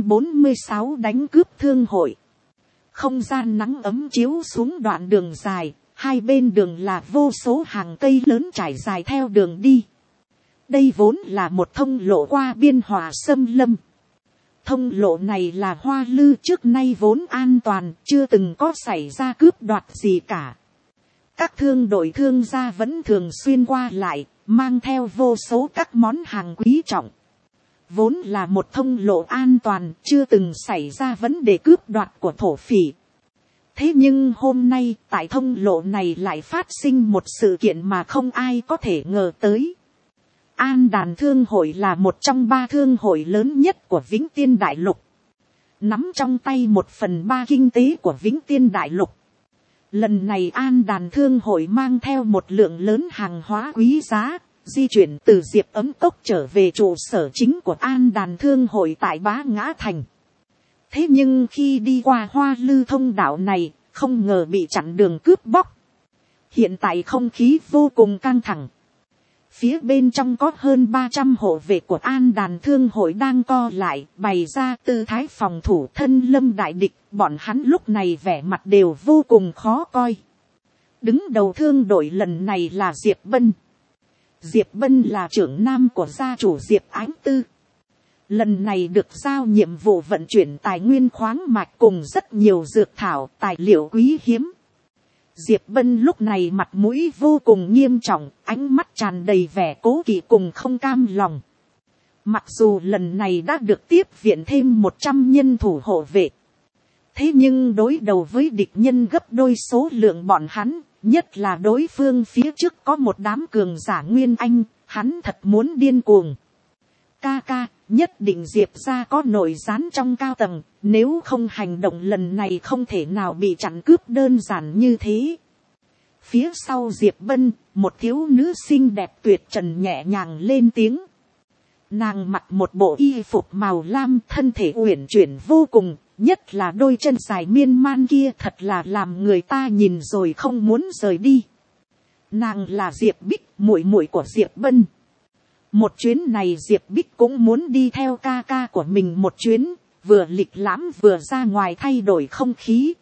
346 đánh cướp thương hội. Không gian nắng ấm chiếu xuống đoạn đường dài, hai bên đường là vô số hàng cây lớn trải dài theo đường đi. Đây vốn là một thông lộ qua biên hòa xâm lâm. Thông lộ này là Hoa Lư trước nay vốn an toàn, chưa từng có xảy ra cướp đoạt gì cả. Các thương đội thương gia vẫn thường xuyên qua lại, mang theo vô số các món hàng quý trọng. Vốn là một thông lộ an toàn, chưa từng xảy ra vấn đề cướp đoạt của thổ phỉ. Thế nhưng hôm nay, tại thông lộ này lại phát sinh một sự kiện mà không ai có thể ngờ tới. An Đàn Thương hội là một trong 3 thương hội lớn nhất của Vĩnh Tiên Đại Lục. Nắm trong tay 1/3 kinh tế của Vĩnh Tiên Đại Lục. Lần này An Đàn Thương hội mang theo một lượng lớn hàng hóa quý giá, di chuyển từ Diệp Ấm Cốc trở về trụ sở chính của An Đàn Thương hội tại Bá Ngã Thành. Thế nhưng khi đi qua Hoa Lư thông đạo này, không ngờ bị chặn đường cướp bóc. Hiện tại không khí vô cùng căng thẳng. Phía bên trong có hơn 300 hộ vệ của An Đàn Thương hội đang co lại, bày ra tư thái phòng thủ thân lâm đại địch. Bọn hắn lúc này vẻ mặt đều vô cùng khó coi. Đứng đầu thương đội lần này là Diệp Bân. Diệp Bân là trưởng nam của gia chủ Diệp Ánh Tư. Lần này được giao nhiệm vụ vận chuyển tài nguyên khoáng mạch cùng rất nhiều dược thảo, tài liệu quý hiếm. Diệp Bân lúc này mặt mũi vô cùng nghiêm trọng, ánh mắt tràn đầy vẻ cố kỵ cùng không cam lòng. Mặc dù lần này đã được tiếp viện thêm 100 nhân thủ hộ vệ. Thế nhưng đối đầu với địch nhân gấp đôi số lượng bọn hắn, nhất là đối phương phía trước có một đám cường giả Nguyên Anh, hắn thật muốn điên cuồng. Ca, nhất định Diệp gia có nội gián trong cao tầng, nếu không hành động lần này không thể nào bị chặn cướp đơn giản như thế. Phía sau Diệp Bân, một thiếu nữ xinh đẹp tuyệt trần nhẹ nhàng lên tiếng. Nàng mặc một bộ y phục màu lam, thân thể uyển chuyển vô cùng, nhất là đôi chân dài miên man kia thật là làm người ta nhìn rồi không muốn rời đi. Nàng là Diệp Bích, muội muội của Diệp Bân. Một chuyến này Diệp Bích cũng muốn đi theo ca ca của mình một chuyến, vừa lịch lãm vừa ra ngoài thay đổi không khí.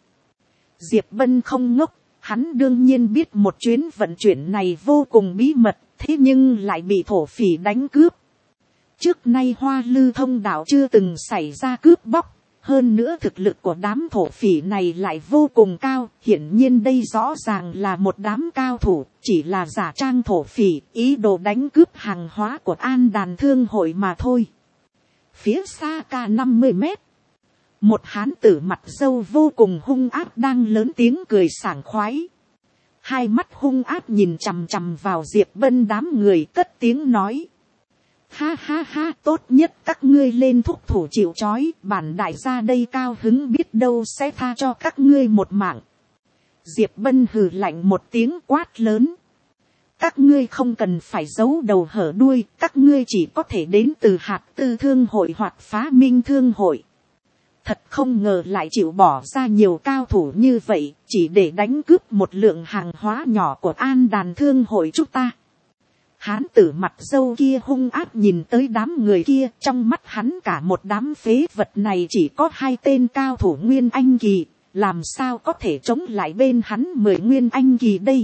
Diệp Bân không ngốc, hắn đương nhiên biết một chuyến vận chuyển này vô cùng bí mật, thế nhưng lại bị thổ phỉ đánh cướp. Trước nay Hoa Lư thông đạo chưa từng xảy ra cướp bóc, hơn nữa thực lực của đám thổ phỉ này lại vô cùng cao, hiển nhiên đây rõ ràng là một đám cao thủ, chỉ là giả trang thổ phỉ, ý đồ đánh cướp hàng hóa của An Đàn Thương hội mà thôi. Phía xa ca 50 mét, một hán tử mặt râu vô cùng hung ác đang lớn tiếng cười sảng khoái. Hai mắt hung ác nhìn chằm chằm vào Diệp Bân đám người, cất tiếng nói. Ha ha ha, tốt nhất các ngươi lên thúc thủ chịu trói, bản đại gia đây cao hứng biết đâu sẽ tha cho các ngươi một mạng. Diệp Bân hừ lạnh một tiếng quát lớn. Các ngươi không cần phải giấu đầu hở đuôi, các ngươi chỉ có thể đến từ hạt tư thương hội hoặc phá minh thương hội. Thật không ngờ lại chịu bỏ ra nhiều cao thủ như vậy, chỉ để đánh cướp một lượng hàng hóa nhỏ của An Đàn Thương hội chúng ta. Hán tử mặt râu kia hung ác nhìn tới đám người kia, trong mắt hắn cả một đám phế vật này chỉ có 2 tên cao thủ Nguyên Anh kỳ, làm sao có thể chống lại bên hắn 10 Nguyên Anh kỳ đây.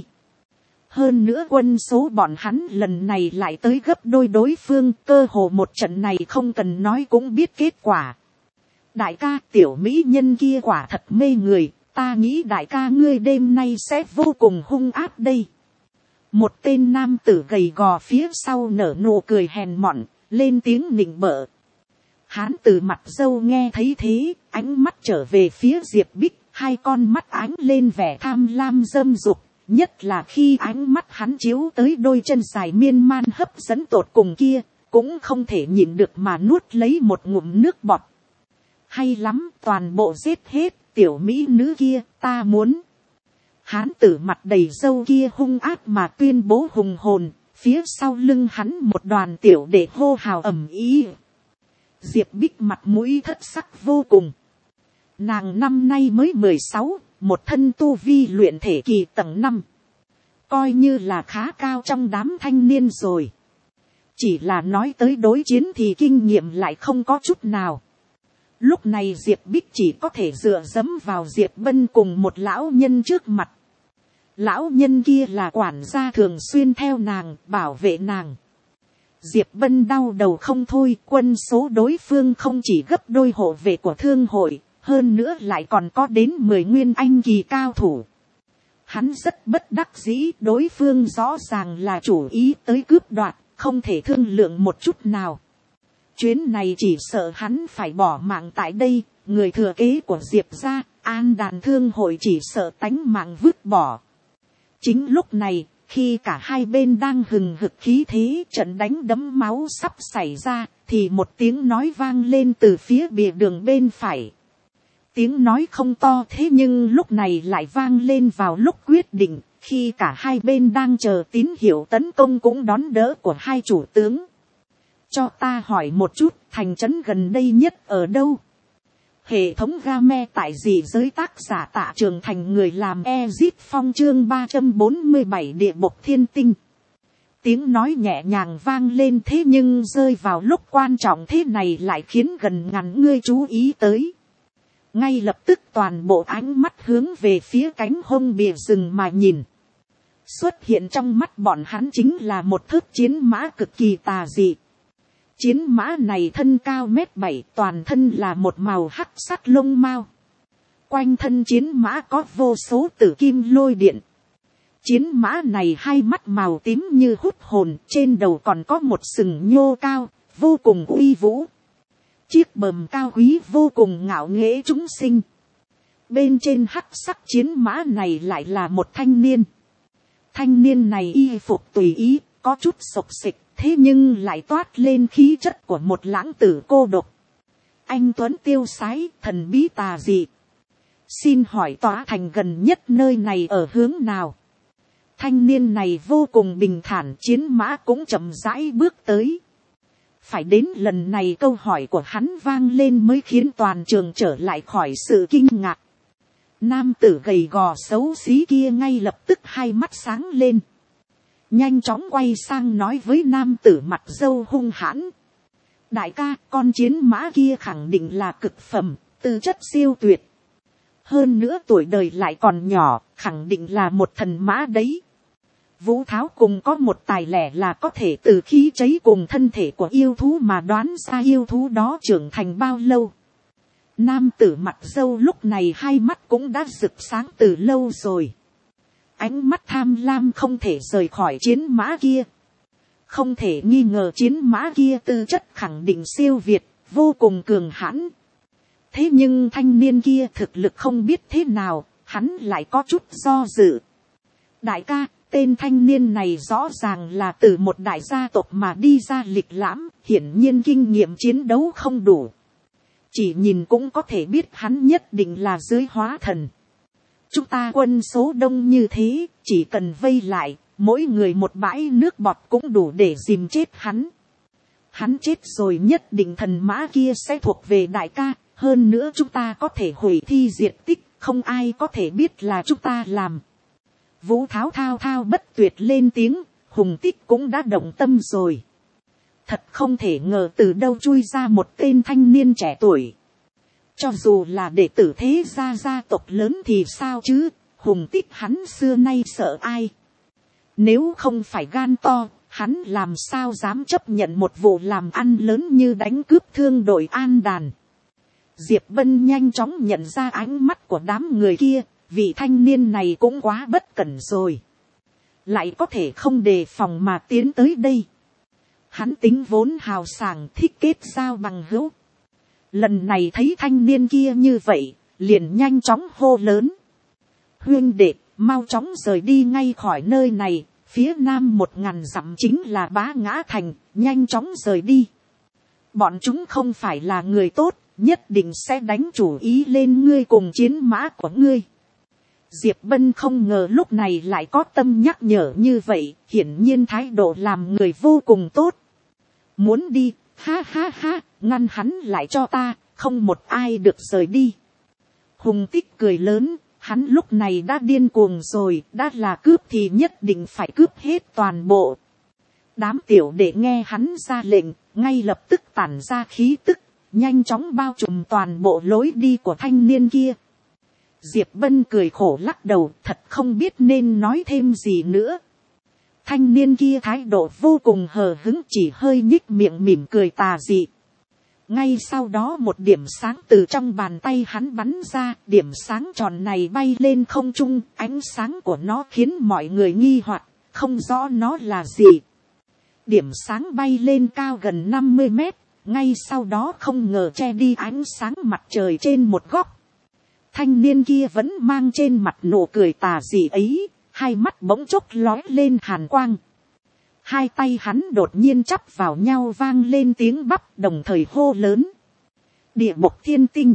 Hơn nữa quân số bọn hắn lần này lại tới gấp đôi đối phương, cơ hồ một trận này không cần nói cũng biết kết quả. Đại ca, tiểu mỹ nhân kia quả thật mê người, ta nghĩ đại ca ngươi đêm nay sẽ vô cùng hung ác đây. Một tên nam tử gầy gò phía sau nở nụ cười hèn mọn, lên tiếng nịnh bợ. Hán tử mặt râu nghe thấy thế, ánh mắt trở về phía Diệp Bích, hai con mắt ánh lên vẻ tham lam dâm dục, nhất là khi ánh mắt hắn chiếu tới đôi chân dài miên man hấp dẫn tột cùng kia, cũng không thể nhịn được mà nuốt lấy một ngụm nước bọt. Hay lắm, toàn bộ giết hết, tiểu mỹ nữ kia, ta muốn. Hán tử mặt đầy râu kia hung ác mà tuyên bố hùng hồn, phía sau lưng hắn một đoàn tiểu đệ hô hào ầm ĩ. Diệp Bích mặt mũi thất sắc vô cùng. Nàng năm nay mới 16, một thân tu vi luyện thể kỳ tầng 5. Coi như là khá cao trong đám thanh niên rồi. Chỉ là nói tới đối chiến thì kinh nghiệm lại không có chút nào. Lúc này Diệp Bích chỉ có thể dựa dẫm vào Diệp Bân cùng một lão nhân trước mặt. Lão nhân kia là quản gia thường xuyên theo nàng, bảo vệ nàng. Diệp Bân đau đầu không thôi, quân số đối phương không chỉ gấp đôi hộ vệ của thương hội, hơn nữa lại còn có đến 10 nguyên anh kỳ cao thủ. Hắn rất bất đắc dĩ, đối phương rõ ràng là chủ ý tới cướp đoạt, không thể thương lượng một chút nào. Chuyến này chỉ sợ hắn phải bỏ mạng tại đây, người thừa kế của Diệp gia, An Đàn thương hội chỉ sợ tánh mạng vứt bỏ. Chính lúc này, khi cả hai bên đang hừng hực khí thế, trận đánh đẫm máu sắp xảy ra, thì một tiếng nói vang lên từ phía bìa đường bên phải. Tiếng nói không to thế nhưng lúc này lại vang lên vào lúc quyết định, khi cả hai bên đang chờ tín hiệu tấn công cũng đón đỡ của hai chủ tướng. Cho ta hỏi một chút, thành trấn gần đây nhất ở đâu? Hệ thống game tại gì giới tác giả Tạ Trường Thành, người làm Ezit Phong, chương 347 địa bộc thiên tinh. Tiếng nói nhẹ nhàng vang lên thế nhưng rơi vào lúc quan trọng thế này lại khiến gần ngàn người chú ý tới. Ngay lập tức toàn bộ ánh mắt hướng về phía cánh hông bìa rừng mà nhìn. Xuất hiện trong mắt bọn hắn chính là một thước chiến mã cực kỳ tà dị. Chiến mã này thân cao 1m7, toàn thân là một màu hắc sắt lông mao. Quanh thân chiến mã có vô số tử kim lôi điện. Chiến mã này hai mắt màu tím như hút hồn, trên đầu còn có một sừng nhô cao, vô cùng uy vũ. Chiếc bờm cao quý vô cùng ngạo nghễ chúng sinh. Bên trên hắc sắc chiến mã này lại là một thanh niên. Thanh niên này y phục tùy ý, có chút xộc xịch, thế nhưng lại toát lên khí chất của một lãng tử cô độc. Anh tuấn tiêu sái, thần bí tà dị. Xin hỏi tòa thành gần nhất nơi này ở hướng nào? Thanh niên này vô cùng bình thản, chiến mã cũng chậm rãi bước tới. Phải đến lần này câu hỏi của hắn vang lên mới khiến toàn trường trở lại khỏi sự kinh ngạc. Nam tử gầy gò xấu xí kia ngay lập tức hai mắt sáng lên. Nhanh chóng quay sang nói với nam tử mặt râu hung hãn. Đại ca, con chiến mã kia khẳng định là cực phẩm, tư chất siêu tuyệt. Hơn nữa tuổi đời lại còn nhỏ, khẳng định là một thần mã đấy. Vũ Tháo cùng có một tài lẻ là có thể từ khí cháy cùng thân thể của yêu thú mà đoán ra yêu thú đó trưởng thành bao lâu. Nam tử mặt râu lúc này hai mắt cũng đã rực sáng từ lâu rồi. Ánh mắt tham lam không thể rời khỏi chiến mã kia. Không thể nghi ngờ chiến mã kia tư chất khẳng định siêu việt, vô cùng cường hãn. Thế nhưng thanh niên kia thực lực không biết thế nào, hắn lại có chút do dự. Đại ca, tên thanh niên này rõ ràng là từ một đại gia tộc mà đi ra lịch lãm, hiển nhiên kinh nghiệm chiến đấu không đủ. Chỉ nhìn cũng có thể biết hắn nhất định là dưới hóa thần. Chúng ta quân số đông như thế, chỉ cần vây lại, mỗi người một bãi nước bọt cũng đủ để dìm chết hắn. Hắn chết rồi nhất định thần mã kia sẽ thuộc về đại ca, hơn nữa chúng ta có thể hủy thi diệt tích, không ai có thể biết là chúng ta làm. Vũ Tháo thao thao bất tuyệt lên tiếng, Hùng Tích cũng đã động tâm rồi. Thật không thể ngờ từ đâu chui ra một tên thanh niên trẻ tuổi. Cho dù là đệ tử thế gia tộc lớn thì sao chứ, Hùng Tích hắn xưa nay sợ ai. Nếu không phải gan to, hắn làm sao dám chấp nhận một vụ làm ăn lớn như đánh cướp thương đội An Đàn. Diệp Bân nhanh chóng nhận ra ánh mắt của đám người kia, vị thanh niên này cũng quá bất cẩn rồi. Lại có thể không đề phòng mà tiến tới đây. Hắn tính vốn hào sảng thích kết giao bằng hữu. Lần này thấy thanh niên kia như vậy, liền nhanh chóng hô lớn. Huynh đệ, mau chóng rời đi ngay khỏi nơi này, phía nam 1000 dặm chính là Bá Ngã Thành, nhanh chóng rời đi. Bọn chúng không phải là người tốt, nhất định sẽ đánh chủ ý lên ngươi cùng chiến mã của ngươi. Diệp Bân không ngờ lúc này lại có tâm nhắc nhở như vậy, hiển nhiên thái độ làm người vô cùng tốt. Muốn đi, ha ha ha, ngăn hắn lại cho ta, không một ai được rời đi. Hùng Tích cười lớn, hắn lúc này đã điên cuồng rồi, đã là cướp thì nhất định phải cướp hết toàn bộ. Đám tiểu đệ nghe hắn ra lệnh, ngay lập tức tản ra khí tức, nhanh chóng bao trùm toàn bộ lối đi của thanh niên kia. Diệp Bân cười khổ lắc đầu, thật không biết nên nói thêm gì nữa. Thanh niên kia thái độ vô cùng hờ hững, chỉ hơi nhích miệng mỉm cười tà dị. Ngay sau đó một điểm sáng từ trong bàn tay hắn bắn ra, điểm sáng tròn này bay lên không trung, ánh sáng của nó khiến mọi người nghi hoặc, không rõ nó là gì. Điểm sáng bay lên cao gần 50 mét, ngay sau đó không ngờ che đi ánh sáng mặt trời trên một góc. Thanh niên kia vẫn mang trên mặt nụ cười tà dị ấy, hai mắt bỗng chốc lóe lên hàn quang. Hai tay hắn đột nhiên chắp vào nhau vang lên tiếng bắp, đồng thời hô lớn. Địa mộc thiên tinh.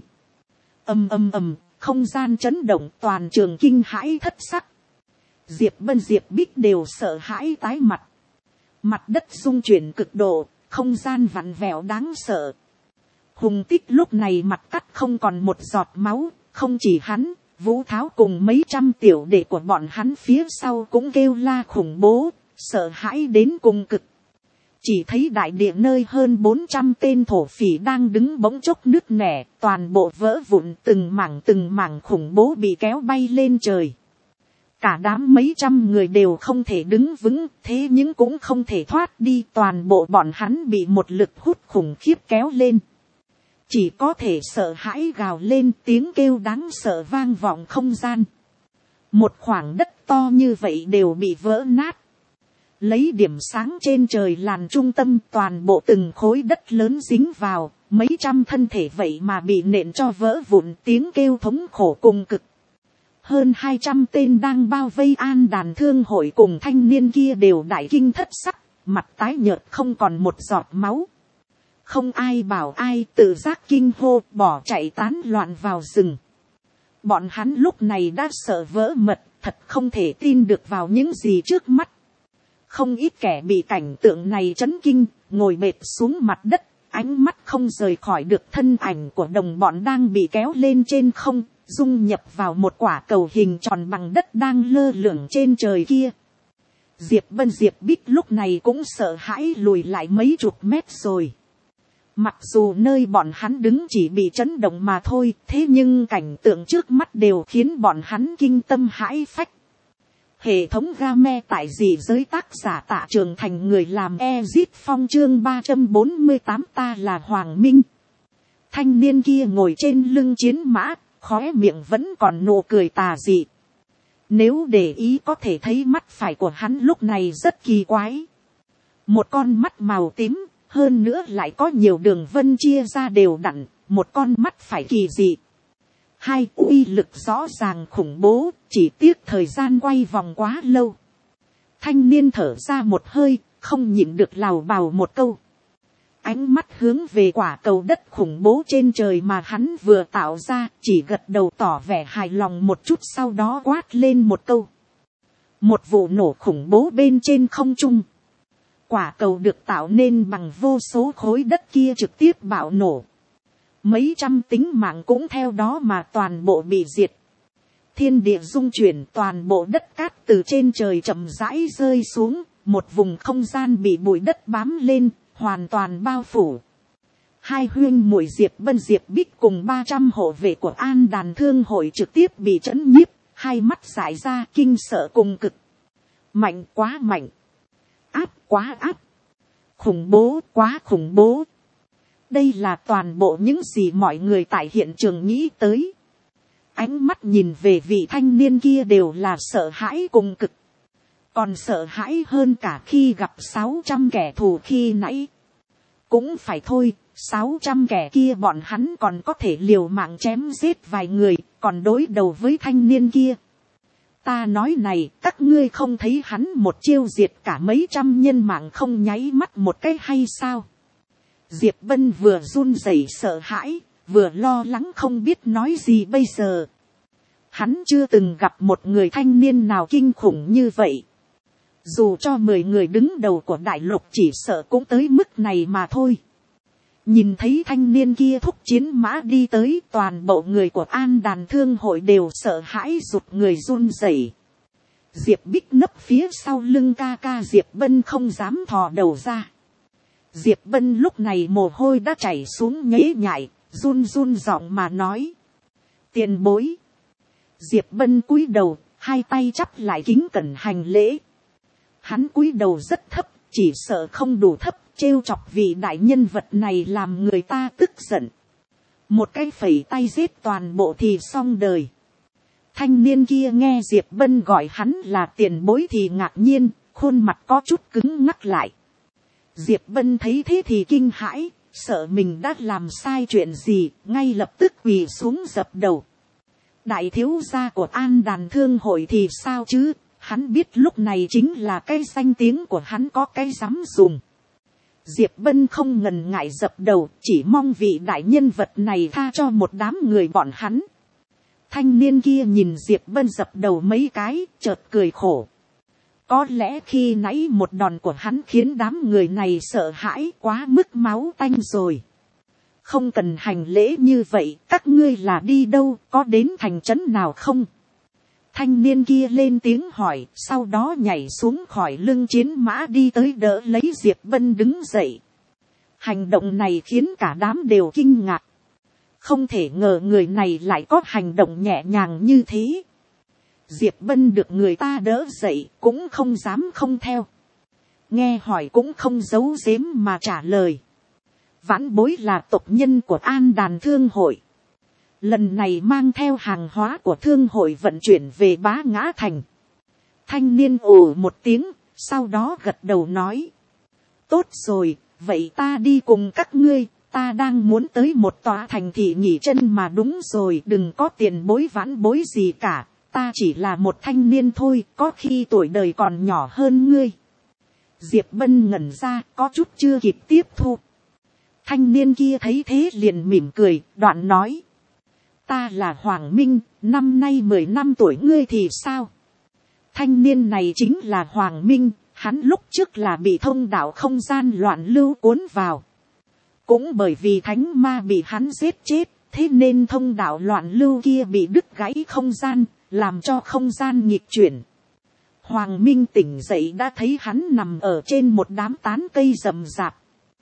Ầm ầm ầm, không gian chấn động, toàn trường kinh hãi thất sắc. Diệp Bân Diệp Bích đều sợ hãi tái mặt. Mặt đất rung chuyển cực độ, không gian vặn vẹo đáng sợ. Hùng Tích lúc này mặt cắt không còn một giọt máu, không chỉ hắn, Vũ Tháo cùng mấy trăm tiểu đệ của bọn hắn phía sau cũng kêu la khủng bố, sợ hãi đến cùng cực. Chỉ thấy đại địa nơi hơn 400 tên thổ phỉ đang đứng bỗng chốc nứt nẻ, toàn bộ vỡ vụn, từng mảng khủng bố bị kéo bay lên trời. Cả đám mấy trăm người đều không thể đứng vững, thế nhưng cũng không thể thoát đi, toàn bộ bọn hắn bị một lực hút khủng khiếp kéo lên. Chỉ có thể sợ hãi gào lên, tiếng kêu đáng sợ vang vọng không gian. Một khoảng đất to như vậy đều bị vỡ nát. Lấy điểm sáng trên trời làm trung tâm, toàn bộ từng khối đất lớn dính vào, mấy trăm thân thể vậy mà bị nện cho vỡ vụn, tiếng kêu thống khổ cùng cực. Hơn 200 tên đang bao vây An Đàn Thương hội cùng thanh niên kia đều đại kinh thất sắc, mặt tái nhợt không còn một giọt máu. Không ai bảo ai, tự giác kinh hô, bỏ chạy tán loạn vào rừng. Bọn hắn lúc này đã sợ vỡ mật, thật không thể tin được vào những gì trước mắt. Không ít kẻ bị cảnh tượng này chấn kinh, ngồi bệt xuống mặt đất, ánh mắt không rời khỏi được thân ảnh của đồng bọn đang bị kéo lên trên không, dung nhập vào một quả cầu hình tròn bằng đất đang lơ lửng trên trời kia. Diệp Bân Diệp Bích lúc này cũng sợ hãi lùi lại mấy chục mét rồi. Mặc dù nơi bọn hắn đứng chỉ bị chấn động mà thôi, thế nhưng cảnh tượng trước mắt đều khiến bọn hắn kinh tâm hãi phách. Hệ thống game tại dị giới, tác giả Tạ Trường Thành, người làm Ezit Phong, chương 348, ta là Hoàng Minh. Thanh niên kia ngồi trên lưng chiến mã, khóe miệng vẫn còn nụ cười tà dị. Nếu để ý có thể thấy mắt phải của hắn lúc này rất kỳ quái. Một con mắt màu tím, hơn nữa lại có nhiều đường vân chia ra đều đặn, một con mắt phải kỳ dị. Hai, uy lực rõ ràng khủng bố, chỉ tiếc thời gian quay vòng quá lâu. Thanh niên thở ra một hơi, không nhịn được lào bào một câu. Ánh mắt hướng về quả cầu đất khủng bố trên trời mà hắn vừa tạo ra, chỉ gật đầu tỏ vẻ hài lòng một chút, sau đó quát lên một câu. Một vụ nổ khủng bố bên trên không trung. Quả cầu được tạo nên bằng vô số khối đất kia trực tiếp bạo nổ. Mấy trăm tính mạng cũng theo đó mà toàn bộ bị diệt. Thiên địa rung chuyển, toàn bộ đất cát từ trên trời chậm rãi rơi xuống, một vùng không gian bị bụi đất bám lên, hoàn toàn bao phủ. Hai huynh muội Diệp Bân Diệp Bích cùng 300 hộ vệ của An Đàn Thương hội trực tiếp bị trấn nhiếp, hai mắt dại ra kinh sợ cùng cực. Mạnh quá mạnh, áp quá áp, khủng bố quá khủng bố. Đây là toàn bộ những gì mọi người tại hiện trường nghĩ tới. Ánh mắt nhìn về vị thanh niên kia đều là sợ hãi cùng cực. Còn sợ hãi hơn cả khi gặp 600 kẻ thù khi nãy. cũng phải thôi, 600 kẻ kia bọn hắn còn có thể liều mạng chém giết vài người, còn đối đầu với thanh niên kia. Ta nói này, các ngươi không thấy hắn một chiêu diệt cả mấy trăm nhân mạng không nháy mắt một cái hay sao? Diệp Bân vừa run rẩy sợ hãi, vừa lo lắng không biết nói gì bây giờ. Hắn chưa từng gặp một người thanh niên nào kinh khủng như vậy. Dù cho 10 người đứng đầu của đại lục chỉ sợ cũng tới mức này mà thôi. Nhìn thấy thanh niên kia thúc chiến mã đi tới, toàn bộ người của An Đàn Thương hội đều sợ hãi rụt người run rẩy. Diệp Bích nấp phía sau lưng ca ca Diệp Bân không dám thò đầu ra. Diệp Bân lúc này mồ hôi đã chảy xuống nhễ nhại, run run giọng mà nói. Tiền bối. Diệp Bân cúi đầu, hai tay chắp lại kính cẩn hành lễ. Hắn cúi đầu rất thấp, chỉ sợ không đủ thấp, trêu chọc vị đại nhân vật này làm người ta tức giận. Một cái phẩy tay giết toàn bộ thì xong đời. Thanh niên kia nghe Diệp Bân gọi hắn là tiền bối thì ngạc nhiên, khuôn mặt có chút cứng ngắc lại. Diệp Bân thấy thế thì kinh hãi, sợ mình đã làm sai chuyện gì, ngay lập tức quỳ xuống dập đầu. Đại thiếu gia của An Đàn Thương hội thì sao chứ, hắn biết lúc này chính là cái danh tiếng của hắn có cái dám dùng. Diệp Bân không ngần ngại dập đầu, chỉ mong vị đại nhân vật này tha cho một đám người bọn hắn. Thanh niên kia nhìn Diệp Bân dập đầu mấy cái, chợt cười khổ. Có lẽ khi nãy một đòn của hắn khiến đám người này sợ hãi quá mức máu tanh rồi. Không cần hành lễ như vậy, các ngươi là đi đâu, có đến thành trấn nào không? Thanh niên kia lên tiếng hỏi, sau đó nhảy xuống khỏi lưng chiến mã đi tới đỡ lấy Diệp Bân đứng dậy. Hành động này khiến cả đám đều kinh ngạc. Không thể ngờ người này lại có hành động nhẹ nhàng như thế. Diệp Bân được người ta đỡ dậy, cũng không dám không theo. Nghe hỏi cũng không giấu giếm mà trả lời. Vãn bối là tộc nhân của An Đàn Thương hội. Lần này mang theo hàng hóa của thương hội vận chuyển về Bá Ngã Thành. Thanh niên ồ một tiếng, sau đó gật đầu nói. Tốt rồi, vậy ta đi cùng các ngươi, ta đang muốn tới một tòa thành thị nghỉ chân mà đúng rồi, đừng có tiền bối vãn bối gì cả, ta chỉ là một thanh niên thôi, có khi tuổi đời còn nhỏ hơn ngươi. Diệp Bân ngẩn ra, có chút chưa kịp tiếp thu. Thanh niên kia thấy thế liền mỉm cười, đoạn nói. Ta là Hoàng Minh, năm nay 10 năm tuổi, ngươi thì sao? Thanh niên này chính là Hoàng Minh, hắn lúc trước là bị thông đạo không gian loạn lưu cuốn vào. Cũng bởi vì thánh ma bị hắn giết chết, thế nên thông đạo loạn lưu kia bị đứt gãy không gian, làm cho không gian nghịch chuyển. Hoàng Minh tỉnh dậy đã thấy hắn nằm ở trên một đám tán cây rậm rạp.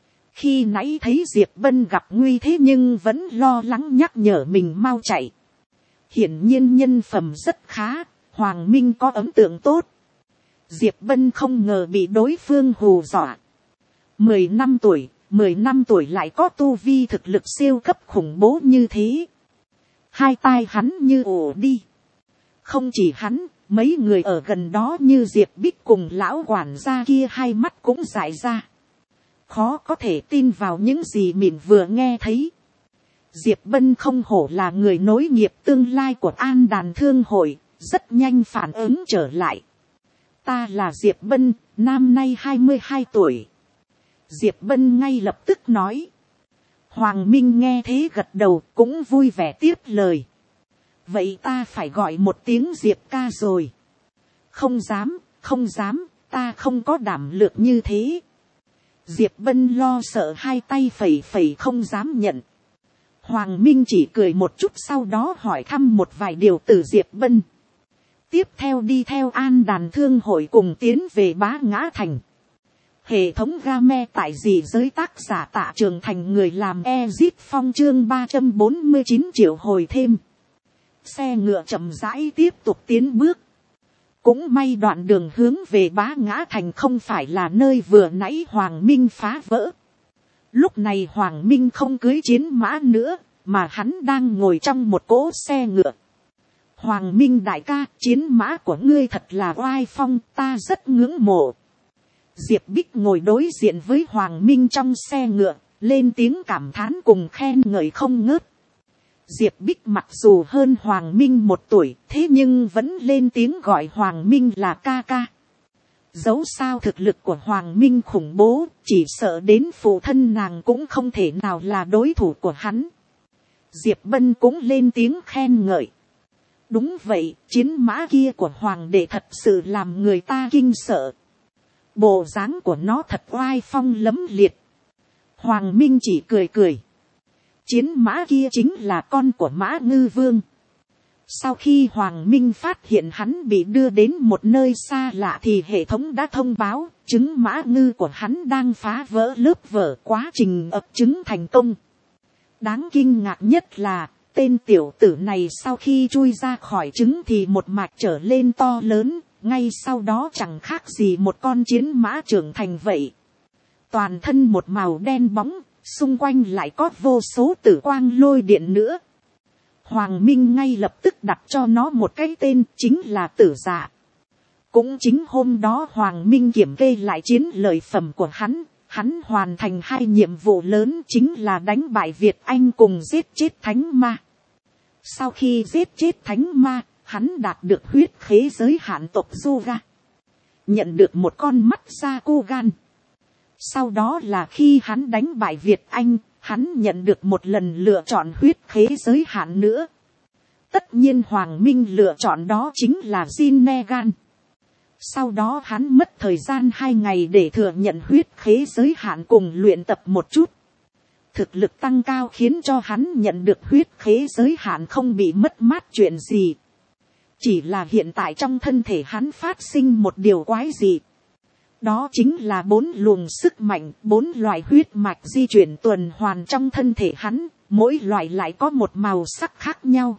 Khi nãy thấy Diệp Bân gặp nguy thế nhưng vẫn lo lắng nhắc nhở mình mau chạy. Hiển nhiên nhân phẩm rất khá, Hoàng Minh có ấn tượng tốt. Diệp Bân không ngờ bị đối phương hù dọa. 10 năm tuổi lại có tu vi thực lực siêu cấp khủng bố như thế. Hai tai hắn như ổ đi. Không chỉ hắn, mấy người ở gần đó như Diệp Bích cùng lão quản gia kia hai mắt cũng dại ra. Khó có thể tin vào những gì mình vừa nghe thấy. Diệp Bân không hổ là người nối nghiệp tương lai của An Đàn Thương hội, rất nhanh phản ứng trở lại. Ta là Diệp Bân, năm nay 22 tuổi. Diệp Bân ngay lập tức nói. Hoàng Minh nghe thế gật đầu cũng vui vẻ tiếp lời. Vậy ta phải gọi một tiếng Diệp ca rồi. Không dám, ta không có đảm lượng như thế. Diệp Bân lo sợ hai tay phẩy phẩy không dám nhận. Hoàng Minh chỉ cười một chút sau đó hỏi thăm một vài điều từ Diệp Bân. Tiếp theo đi theo An Đàn Thương hội cùng tiến về Bá Ngã Thành. Hệ thống game tại dị giới tác giả Tạ Trường Thành, người làm Ezit Phong, chương 349 triệu hồi thêm. Xe ngựa chậm rãi tiếp tục tiến bước. Cũng may đoạn đường hướng về Bá Ngã Thành không phải là nơi vừa nãy Hoàng Minh phá vỡ. Lúc này Hoàng Minh không cưỡi chiến mã nữa, mà hắn đang ngồi trong một cỗ xe ngựa. Hoàng Minh đại ca, chiến mã của ngươi thật là oai phong, ta rất ngưỡng mộ. Diệp Bích ngồi đối diện với Hoàng Minh trong xe ngựa, lên tiếng cảm thán cùng khen ngợi không ngớt. Diệp Bích mặc dù hơn Hoàng Minh 1 tuổi, thế nhưng vẫn lên tiếng gọi Hoàng Minh là ca ca. Dẫu sao thực lực của Hoàng Minh khủng bố, chỉ sợ đến phụ thân nàng cũng không thể nào là đối thủ của hắn. Diệp Bân cũng lên tiếng khen ngợi. Đúng vậy, chiến mã kia của Hoàng đệ thật sự làm người ta kinh sợ. Bộ dáng của nó thật oai phong lẫm liệt. Hoàng Minh chỉ cười cười. Chiến mã kia chính là con của Mã Ngư Vương. Sau khi Hoàng Minh phát hiện hắn bị đưa đến một nơi xa lạ thì hệ thống đã thông báo trứng Mã Ngư của hắn đang phá vỡ lớp vỏ, quá trình ấp trứng thành công. Đáng kinh ngạc nhất là tên tiểu tử này sau khi chui ra khỏi trứng thì một mạch trở lên to lớn, ngay sau đó chẳng khác gì một con chiến mã trưởng thành vậy. Toàn thân một màu đen bóng, xung quanh lại có vô số tử quang lôi điện nữa. Hoàng Minh ngay lập tức đặt cho nó một cái tên, chính là Tử Dạ. Cũng chính hôm đó Hoàng Minh kiểm kê lại chiến lợi phẩm của hắn hoàn thành 2 nhiệm vụ lớn, chính là đánh bại Việt Anh cùng giết chết Thánh Ma. Sau khi giết chết Thánh Ma, hắn đạt được huyết khế giới hạn tộc Yuga, nhận được một con mắt Sakugan. Sau đó là khi hắn đánh bại Việt Anh, hắn nhận được một lần lựa chọn huyết khế giới hạn nữa. Tất nhiên Hoàng Minh lựa chọn đó chính là Zinnegan. Sau đó hắn mất thời gian 2 ngày để thừa nhận huyết khế giới hạn cùng luyện tập một chút. Thực lực tăng cao khiến cho hắn nhận được huyết khế giới hạn không bị mất mát chuyện gì. Chỉ là hiện tại trong thân thể hắn phát sinh một điều quái dị. Đó chính là 4 luồng sức mạnh, 4 loại huyết mạch di chuyển tuần hoàn trong thân thể hắn, mỗi loại lại có một màu sắc khác nhau.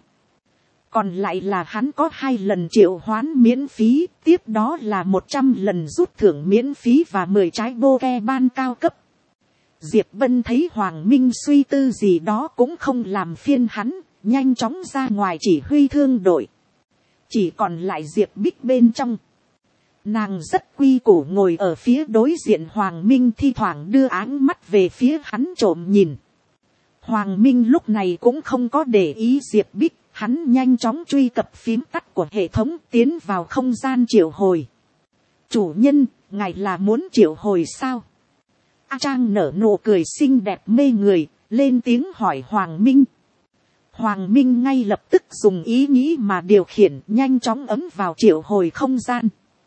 Còn lại là hắn có 2 lần triệu hoán miễn phí, tiếp đó là 100 lần rút thưởng miễn phí và 10 trái Pokemon cao cấp. Diệp Bân thấy Hoàng Minh suy tư gì đó cũng không làm phiên hắn, nhanh chóng ra ngoài chỉ huy thương đội. Chỉ còn lại Diệp Bích bên trong. Nàng rất quy củ ngồi ở phía đối diện Hoàng Minh, thi thoảng đưa áng mắt về phía hắn trộm nhìn. Hoàng Minh lúc này cũng không có để ý Diệp Bích, hắn nhanh chóng truy cập phím tắt của hệ thống tiến vào không gian triệu hồi. Chủ nhân, ngài là muốn triệu hồi sao? A Trang nở nụ cười xinh đẹp mê người, lên tiếng hỏi Hoàng Minh. Hoàng Minh ngay lập tức dùng ý nghĩ mà điều khiển, nhanh chóng ấn vào triệu hồi không gian.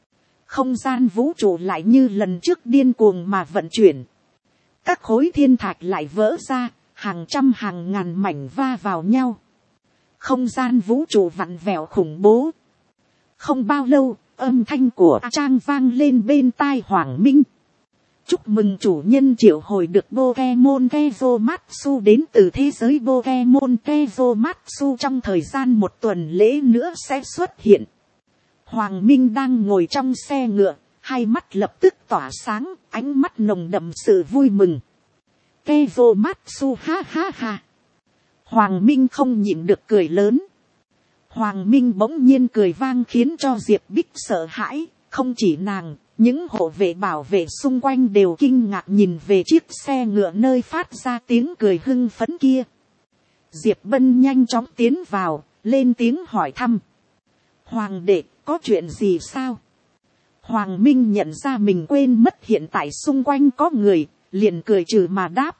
Không gian vũ trụ lại như lần trước điên cuồng mà vận chuyển. Các khối thiên thạch lại vỡ ra, hàng trăm hàng ngàn mảnh va vào nhau. Không gian vũ trụ vặn vẹo khủng bố. Không bao lâu, âm thanh của A Trang vang lên bên tai Hoàng Minh. Chúc mừng chủ nhân triệu hồi được Pokemon Kezomatsu đến từ thế giới Pokemon Kezomatsu, trong thời gian 1 tuần lễ nữa sẽ xuất hiện. Hoàng Minh đang ngồi trong xe ngựa, 2 mắt lập tức tỏa sáng, ánh mắt nồng đậm sự vui mừng. Kezomatsu ha ha ha. Hoàng Minh không nhịn được cười lớn. Hoàng Minh bỗng nhiên cười vang khiến cho Diệp Bích sợ hãi, không chỉ nàng, những hộ vệ bảo vệ xung quanh đều kinh ngạc nhìn về chiếc xe ngựa nơi phát ra tiếng cười hưng phấn kia. Diệp Bân nhanh chóng tiến vào, lên tiếng hỏi thăm. Hoàng đệ, có chuyện gì sao? Hoàng Minh nhận ra mình quên mất hiện tại xung quanh có người, liền cười trừ mà đáp.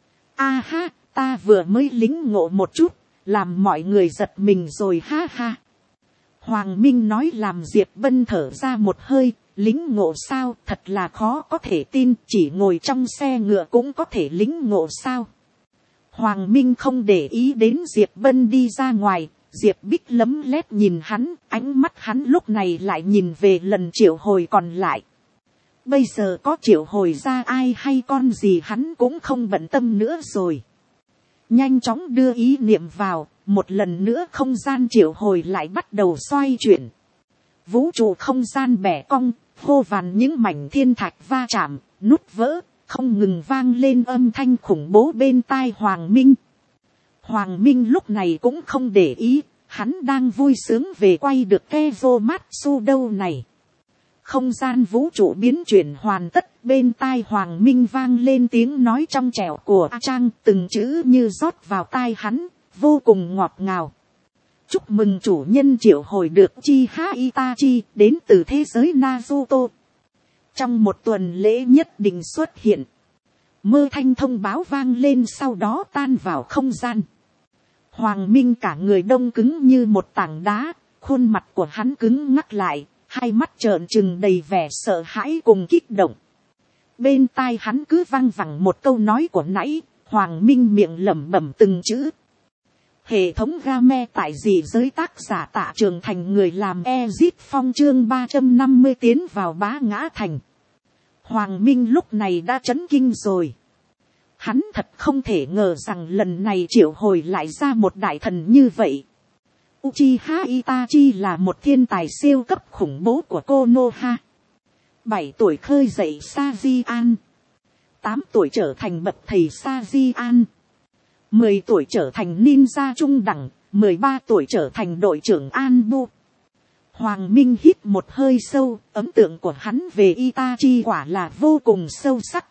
A ha, ta vừa mới lĩnh ngộ một chút, làm mọi người giật mình rồi ha ha. Hoàng Minh nói làm Diệp Bân thở ra một hơi, lĩnh ngộ sao, thật là khó có thể tin, chỉ ngồi trong xe ngựa cũng có thể lĩnh ngộ sao. Hoàng Minh không để ý đến Diệp Bân đi ra ngoài, Diệp Bích lấm lét nhìn hắn, ánh mắt hắn lúc này lại nhìn về lần triệu hồi còn lại. Bây giờ có triệu hồi ra ai hay con gì hắn cũng không bận tâm nữa rồi. Nhanh chóng đưa ý niệm vào, một lần nữa không gian triệu hồi lại bắt đầu xoay chuyển. Vũ trụ không gian bẻ cong, hô vàn những mảnh thiên thạch va chạm, nút vỡ, không ngừng vang lên âm thanh khủng bố bên tai Hoàng Minh. Hoàng Minh lúc này cũng không để ý, hắn đang vui sướng về quay được Kezomatsu đâu này. Không gian vũ trụ biến chuyển hoàn tất, bên tai Hoàng Minh vang lên tiếng nói trong trẻo của A Trang, từng chữ như rót vào tai hắn, vô cùng ngọt ngào. Chúc mừng chủ nhân triệu hồi được Uchiha Itachi đến từ thế giới Naruto. Trong một tuần lễ nhất định xuất hiện. Mơ thanh thông báo vang lên, sau đó tan vào không gian. Hoàng Minh cả người đông cứng như một tảng đá, khuôn mặt của hắn cứng ngắc lại, hai mắt trợn trừng đầy vẻ sợ hãi cùng kích động. Bên tai hắn cứ văng vẳng một câu nói của nãy, Hoàng Minh miệng lẩm bẩm từng chữ. Hệ thống game tại dị giới, tác giả Tạ Trường Thành, người làm Ezit Phong, chương 350 tiến vào Bá Ngã Thành. Hoàng Minh lúc này đã chấn kinh rồi. Hắn thật không thể ngờ rằng lần này triệu hồi lại ra một đại thần như vậy. Uchiha Itachi là một thiên tài siêu cấp khủng bố của Konoha. 7 tuổi khơi dậy Sajian. 8 tuổi trở thành bậc thầy Sajian. 10 tuổi trở thành ninja trung đẳng. 13 tuổi trở thành đội trưởng Anbu. Hoàng Minh hít một hơi sâu, ấn tượng của hắn về Itachi quả là vô cùng sâu sắc.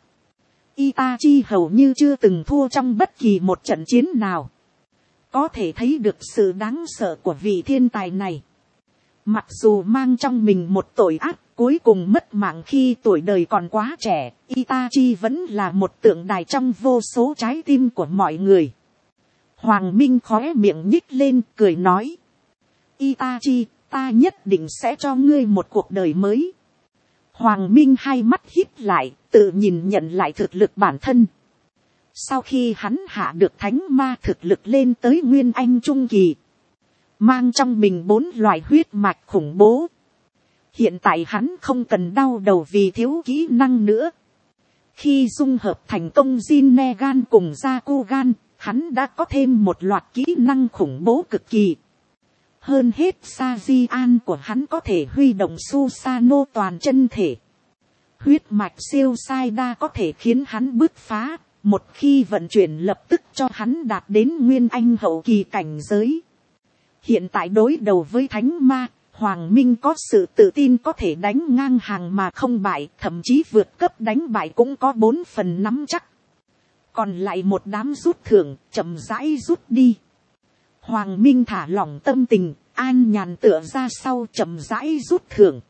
Itachi hầu như chưa từng thua trong bất kỳ một trận chiến nào. Có thể thấy được sự đáng sợ của vị thiên tài này. Mặc dù mang trong mình một tội ác, cuối cùng mất mạng khi tuổi đời còn quá trẻ, Itachi vẫn là một tượng đài trong vô số trái tim của mọi người. Hoàng Minh khóe miệng nhích lên, cười nói. Itachi, ta nhất định sẽ cho ngươi một cuộc đời mới. Hoàng Minh hai mắt híp lại, tự nhìn nhận lại thực lực bản thân. Sau khi hắn hạ được thánh ma thực lực lên tới Nguyên Anh Trung Kỳ, mang trong mình 4 loại huyết mạch khủng bố. Hiện tại hắn không cần đau đầu vì thiếu kỹ năng nữa. Khi dung hợp thành công Rinnegan cùng Zakugan, hắn đã có thêm một loạt kỹ năng khủng bố cực kỳ. Hơn hết Sajian của hắn có thể huy động Susanoo toàn chân thể. Huyết mạch siêu sai đa có thể khiến hắn bứt phá, một khi vận chuyển lập tức cho hắn đạt đến Nguyên Anh hậu kỳ cảnh giới. Hiện tại đối đầu với thánh ma, Hoàng Minh có sự tự tin có thể đánh ngang hàng mà không bại, thậm chí vượt cấp đánh bại cũng có 4 phần nắm chắc. Còn lại một đám rút thưởng, chậm rãi rút đi. Hoàng Minh thả lỏng tâm tình, an nhàn tựa ra sau, chậm rãi rút thưởng.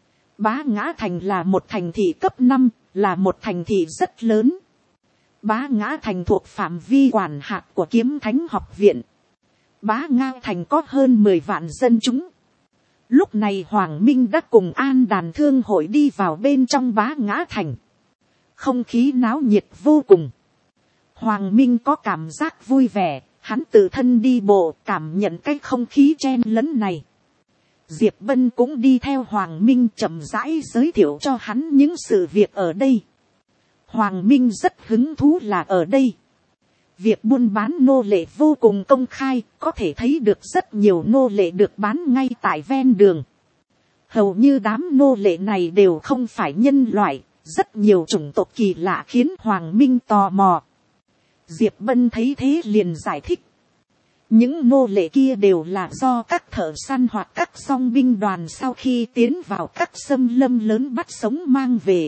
Bá Ngã Thành là một thành thị cấp 5, là một thành thị rất lớn. Bá Ngã Thành thuộc phạm vi quản hạt của Kiếm Thánh học viện. Bá Ngã Thành có hơn 10 vạn dân chúng. Lúc này Hoàng Minh đã cùng An Đàn Thương hội đi vào bên trong Bá Ngã Thành. Không khí náo nhiệt vô cùng. Hoàng Minh có cảm giác vui vẻ, hắn tự thân đi bộ cảm nhận cái không khí chen lấn này. Diệp Bân cũng đi theo Hoàng Minh chậm rãi giới thiệu cho hắn những sự việc ở đây. Hoàng Minh rất hứng thú là ở đây. Việc buôn bán nô lệ vô cùng công khai, có thể thấy được rất nhiều nô lệ được bán ngay tại ven đường. Hầu như đám nô lệ này đều không phải nhân loại, rất nhiều chủng tộc kỳ lạ khiến Hoàng Minh tò mò. Diệp Bân thấy thế liền giải thích. Những nô lệ kia đều là do các thợ săn hoặc các dòng binh đoàn sau khi tiến vào các xâm lâm lớn bắt sống mang về.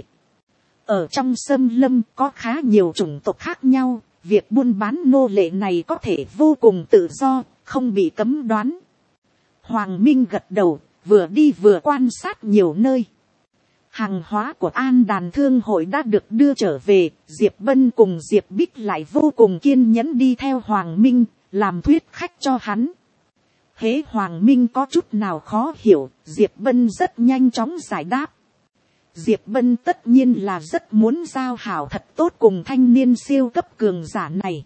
Ở trong xâm lâm có khá nhiều chủng tộc khác nhau, việc buôn bán nô lệ này có thể vô cùng tự do, không bị cấm đoán. Hoàng Minh gật đầu, vừa đi vừa quan sát nhiều nơi. Hàng hóa của An Đàn Thương hội đã được đưa trở về, Diệp Bân cùng Diệp Bích lại vô cùng kiên nhẫn đi theo Hoàng Minh, làm thuyết khách cho hắn. Hễ Hoàng Minh có chút nào khó hiểu, Diệp Bân rất nhanh chóng giải đáp. Diệp Bân tất nhiên là rất muốn giao hảo thật tốt cùng thanh niên siêu cấp cường giả này.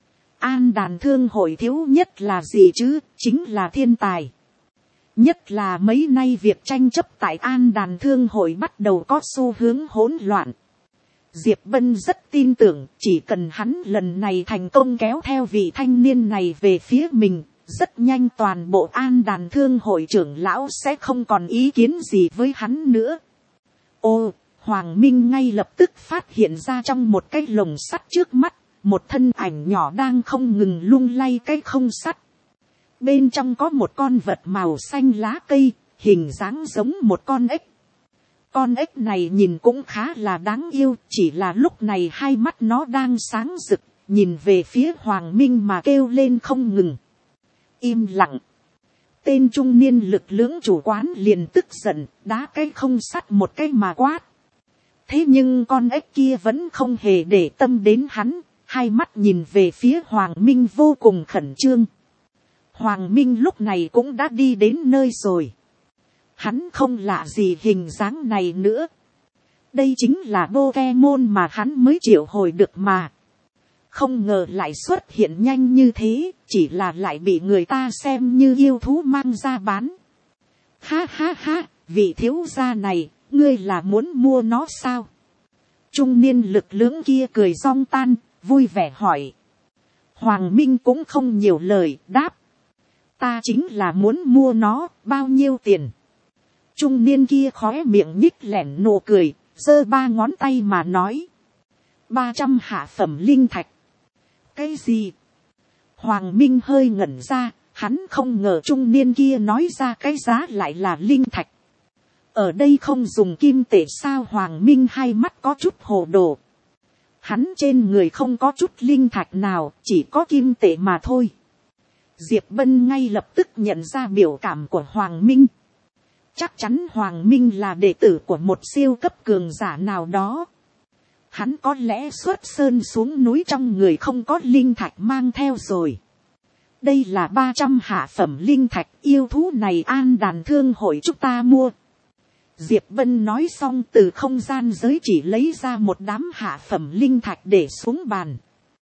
An Đàn Thương hội thiếu nhất là gì chứ, chính là thiên tài. Nhất là mấy nay việc tranh chấp tại An Đàn Thương hội bắt đầu có xu hướng hỗn loạn. Diệp Bân rất tin tưởng chỉ cần hắn lần này thành công kéo theo vị thanh niên này về phía mình, rất nhanh toàn bộ An Đàn Thương hội trưởng lão sẽ không còn ý kiến gì với hắn nữa. Ô, Hoàng Minh ngay lập tức phát hiện ra trong một cái lồng sắt trước mắt, một thân ảnh nhỏ đang không ngừng lung lay cái không sắt. Bên trong có một con vật màu xanh lá cây, hình dáng giống một con ếch. Con ếch này nhìn cũng khá là đáng yêu, chỉ là lúc này hai mắt nó đang sáng rực, nhìn về phía Hoàng Minh mà kêu lên không ngừng. Im lặng. Tên trung niên lực lưỡng chủ quán liền tức giận, đá cái không sắt một cái mà quát. Thế nhưng con ếch kia vẫn không hề để tâm đến hắn, hai mắt nhìn về phía Hoàng Minh vô cùng khẩn trương. Hoàng Minh lúc này cũng đã đi đến nơi rồi. Hắn không lạ gì hình dáng này nữa. Đây chính là Pokemon mà hắn mới triệu hồi được mà. Không ngờ lại xuất hiện nhanh như thế, chỉ là lại bị người ta xem như yêu thú mang ra bán. Ha ha ha, vị thiếu gia này, ngươi là muốn mua nó sao? Trung niên lực lưỡng kia cười rong tan, vui vẻ hỏi. Hoàng Minh cũng không nhiều lời, đáp. Ta chính là muốn mua nó, bao nhiêu tiền? Trung niên kia khóe miệng nhích lẻn nụ cười, giơ ba ngón tay mà nói. 300 hạ phẩm linh thạch. Cái gì? Hoàng Minh hơi ngẩn ra, hắn không ngờ trung niên kia nói ra cái giá lại là linh thạch. Ở đây không dùng kim tệ sao? Hoàng Minh hai mắt có chút hồ đồ. Hắn trên người không có chút linh thạch nào, chỉ có kim tệ mà thôi. Diệp Bân ngay lập tức nhận ra biểu cảm của Hoàng Minh. Chắc chắn Hoàng Minh là đệ tử của một siêu cấp cường giả nào đó. Hắn có lẽ xuất sơn xuống núi trong người không có linh thạch mang theo rồi. Đây là 300 hạ phẩm linh thạch, yêu thú này An Đàn Thương hội chúng ta mua. Diệp Bân nói xong từ không gian giới chỉ lấy ra một đám hạ phẩm linh thạch để xuống bàn.